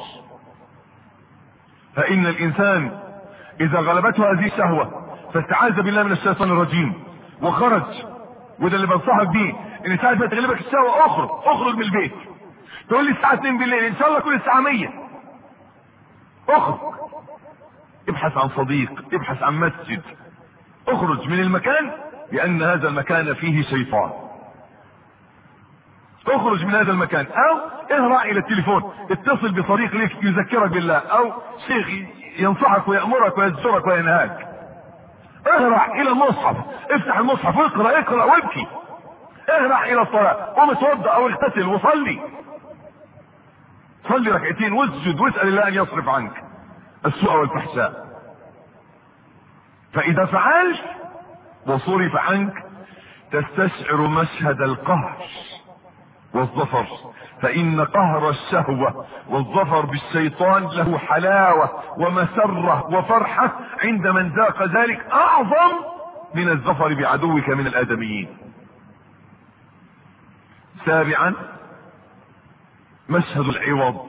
فان الانسان اذا غلبته هذه الشهوة فاستعاذ بالله من الشيطان الرجيم وخرج، وده اللي بنصحك بيه، ان ساعة ما تغلبك الشهوة اخرج من البيت. تقول لي الساعة 2 بالليل، ان شاء الله كل الساعة 100 اخرج، ابحث عن صديق، ابحث عن مسجد، اخرج من المكان، لان هذا المكان فيه شيطان. اخرج من هذا المكان، او اهرع الى التليفون، اتصل بصديق لك يذكرك بالله، او شيخ ينصحك ويأمرك ويزجرك وينهاك. اهرع الى المصحف، افتح المصحف اقرأ وابكي. اهرع الى الصلاة، قم اتوضأ او اغتسل وصلي، صلي ركعتين واسجد واسأل الله ان يصرف عنك السوء والفحشاء. فاذا فعلت وصرف عنك تستشعر مشهد القهر والظفر، فان قهر الشهوة والظفر بالشيطان له حلاوة ومسرة وفرحة عند من ذاق ذلك اعظم من الظفر بعدوك من الادميين. 7 مشهد العوض،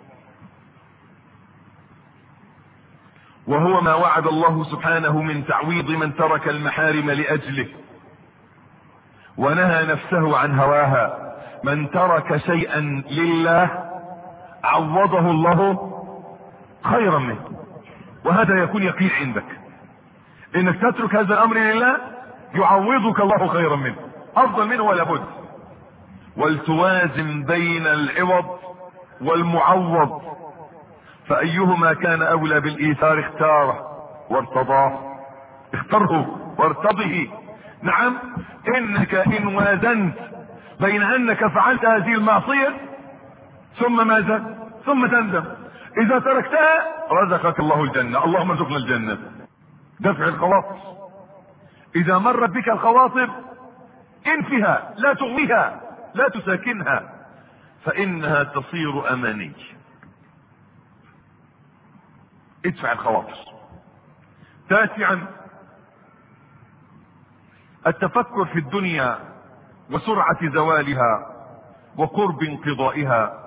وهو ما وعد الله سبحانه من تعويض من ترك المحارم لأجله ونهى نفسه عن هواها. من ترك شيئا لله عوضه الله خيرا منه، وهذا يكون يقين عندك، انك تترك هذا الامر لله يعوضك الله خيرا منه، افضل منه ولا بد. ولتوازن بين العوض والمعوض، فايهما كان اولى بالايثار اختاره وارتضاه، اختره وارتضه. نعم، انك ان وازنت بين انك فعلت هذه المعصية ثم ماذا؟ ثم تندم، اذا تركتها رزقك الله الجنة، اللهم ارزقنا الجنة. دفع الخواطر، اذا مرت بك الخواطر انفها، لا تغويها، لا تساكنها، فانها تصير اماني. ادفع الخواطر. 9 التفكر في الدنيا وسرعة زوالها وقرب انقضائها،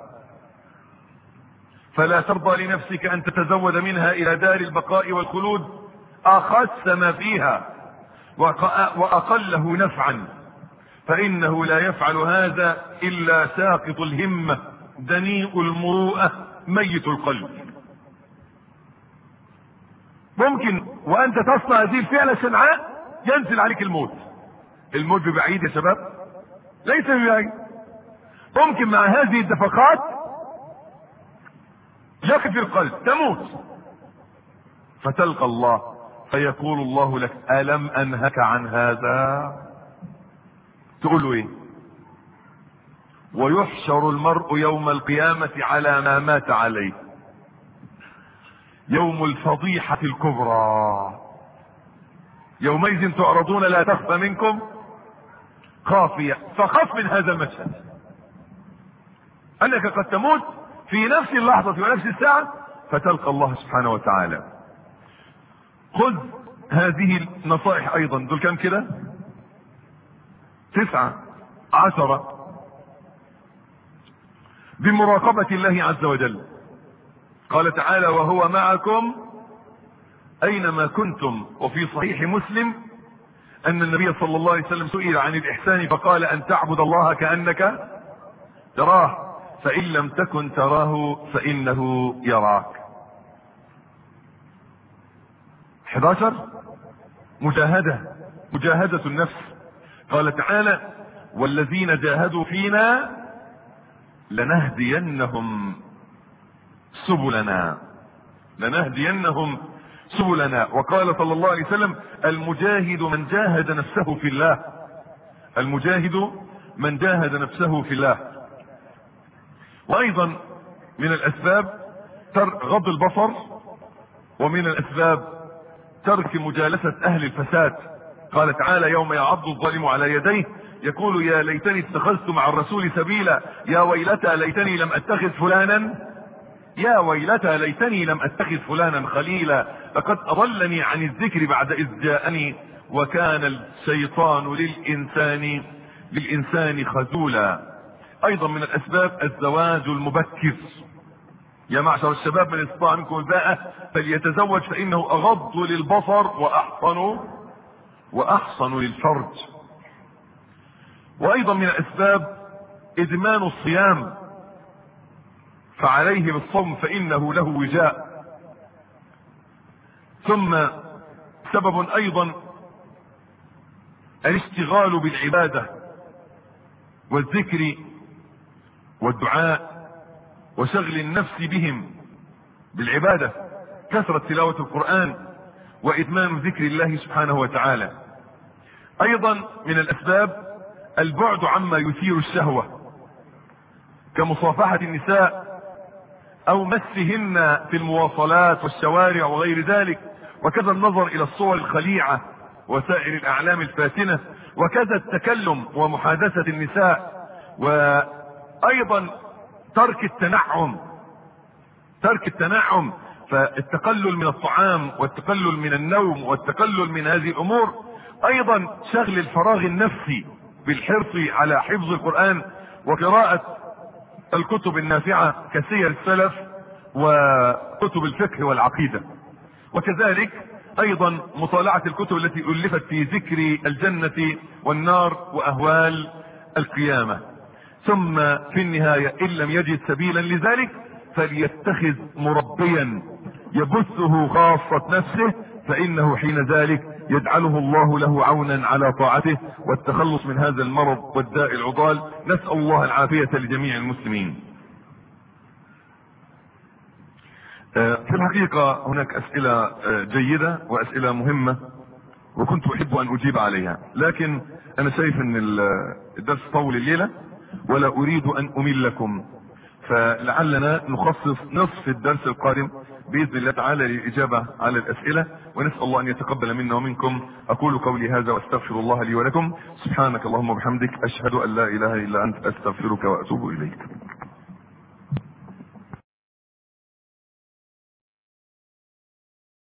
فلا ترضى لنفسك ان تتزود منها الى دار البقاء والخلود اخس ما فيها واقله نفعا، فانه لا يفعل هذا الا ساقط الهمة دنيء المروءة ميت القلب. ممكن وانت تصنع هذه الفعلة الشنعاء ينزل عليك الموت. الموت ببعيد يا شباب؟ ليس ببعيد. ممكن مع هذه الدفقات يقف القلب، تموت، فتلقى الله فيقول الله لك ألم أنهك عن هذا؟ تقول له ايه؟ ويحشر المرء يوم القيامة على ما مات عليه، يوم الفضيحة الكبرى، يومئذ تعرضون لا تخفى منكم خافية. فخف من هذا المشهد، انك قد تموت في نفس اللحظة ونفس الساعة فتلقى الله سبحانه وتعالى. خذ هذه النصائح ايضا، دول كم كده؟ 9 10 بمراقبة الله عز وجل. قال تعالى وهو معكم اينما كنتم. وفي صحيح مسلم ان النبي صلى الله عليه وسلم سئل عن الاحسان فقال ان تعبد الله كأنك تراه فان لم تكن تراه فانه يراك. 11 مجاهدة النفس. قال تعالى والذين جاهدوا فينا لنهدينهم سبلنا. وقال صلى الله عليه وسلم المجاهد من جاهد نفسه في الله، المجاهد من جاهد نفسه في الله. وايضا من الاسباب غض البصر، ومن الاسباب ترك مجالسة اهل الفساد. قال تعالى يوم يعض الظالم على يديه يقول يا ليتني اتخذت مع الرسول سبيلا، يا ويلتى ليتني لم اتخذ فلانا، يا ويلتى ليتني لم اتخذ فلانا خليلا، لقد اضلني عن الذكر بعد اذ جاءني، وكان الشيطان للانسان خذولا. ايضا من الاسباب الزواج المبكر. يا معشر الشباب من استطاع منكم الباءة فليتزوج فانه اغض للبصر واحصن للفرج. وايضا من الاسباب ادمان الصيام، فعليه بالصوم فانه له وجاء. ثم سبب ايضا الاشتغال بالعبادة والذكر والدعاء وشغل النفس بهم بالعبادة، كثرة تلاوة القرآن وإدمان ذكر الله سبحانه وتعالى. أيضا من الأسباب البعد عما يثير الشهوة كمصافحة النساء أو مسهن في المواصلات والشوارع وغير ذلك، وكذا النظر إلى الصور الخليعة وسائر الأعلام الفاتنة، وكذا التكلم ومحادثة النساء، وأيضا ترك التنعم، فالتقلل من الطعام والتقلل من النوم والتقلل من هذه الامور. ايضا شغل الفراغ النفسي بالحرص على حفظ القرآن وقراءة الكتب النافعة كسير السلف وكتب الفقه والعقيدة، وكذلك ايضا مطالعة الكتب التي الفت في ذكر الجنة والنار واهوال القيامة. ثم في النهاية ان لم يجد سبيلا لذلك فليتخذ مربيا يبثه خاصة نفسه، فانه حين ذلك يجعله الله له عونا على طاعته والتخلص من هذا المرض والداء العضال. نسأل الله العافية لجميع المسلمين. في الحقيقة هناك اسئلة جيدة واسئلة مهمة وكنت احب ان اجيب عليها، لكن انا شايف ان الدرس طول الليلة ولا اريد ان املكم، فلعلنا نخصص نصف الدرس القادم باذن الله تعالى للاجابة على الاسئلة، ونسأل الله ان يتقبل منا ومنكم. اقول قولي هذا واستغفر الله لي ولكم. سبحانك اللهم وبحمدك، اشهد ان لا اله الا انت، استغفرك واتوب اليك.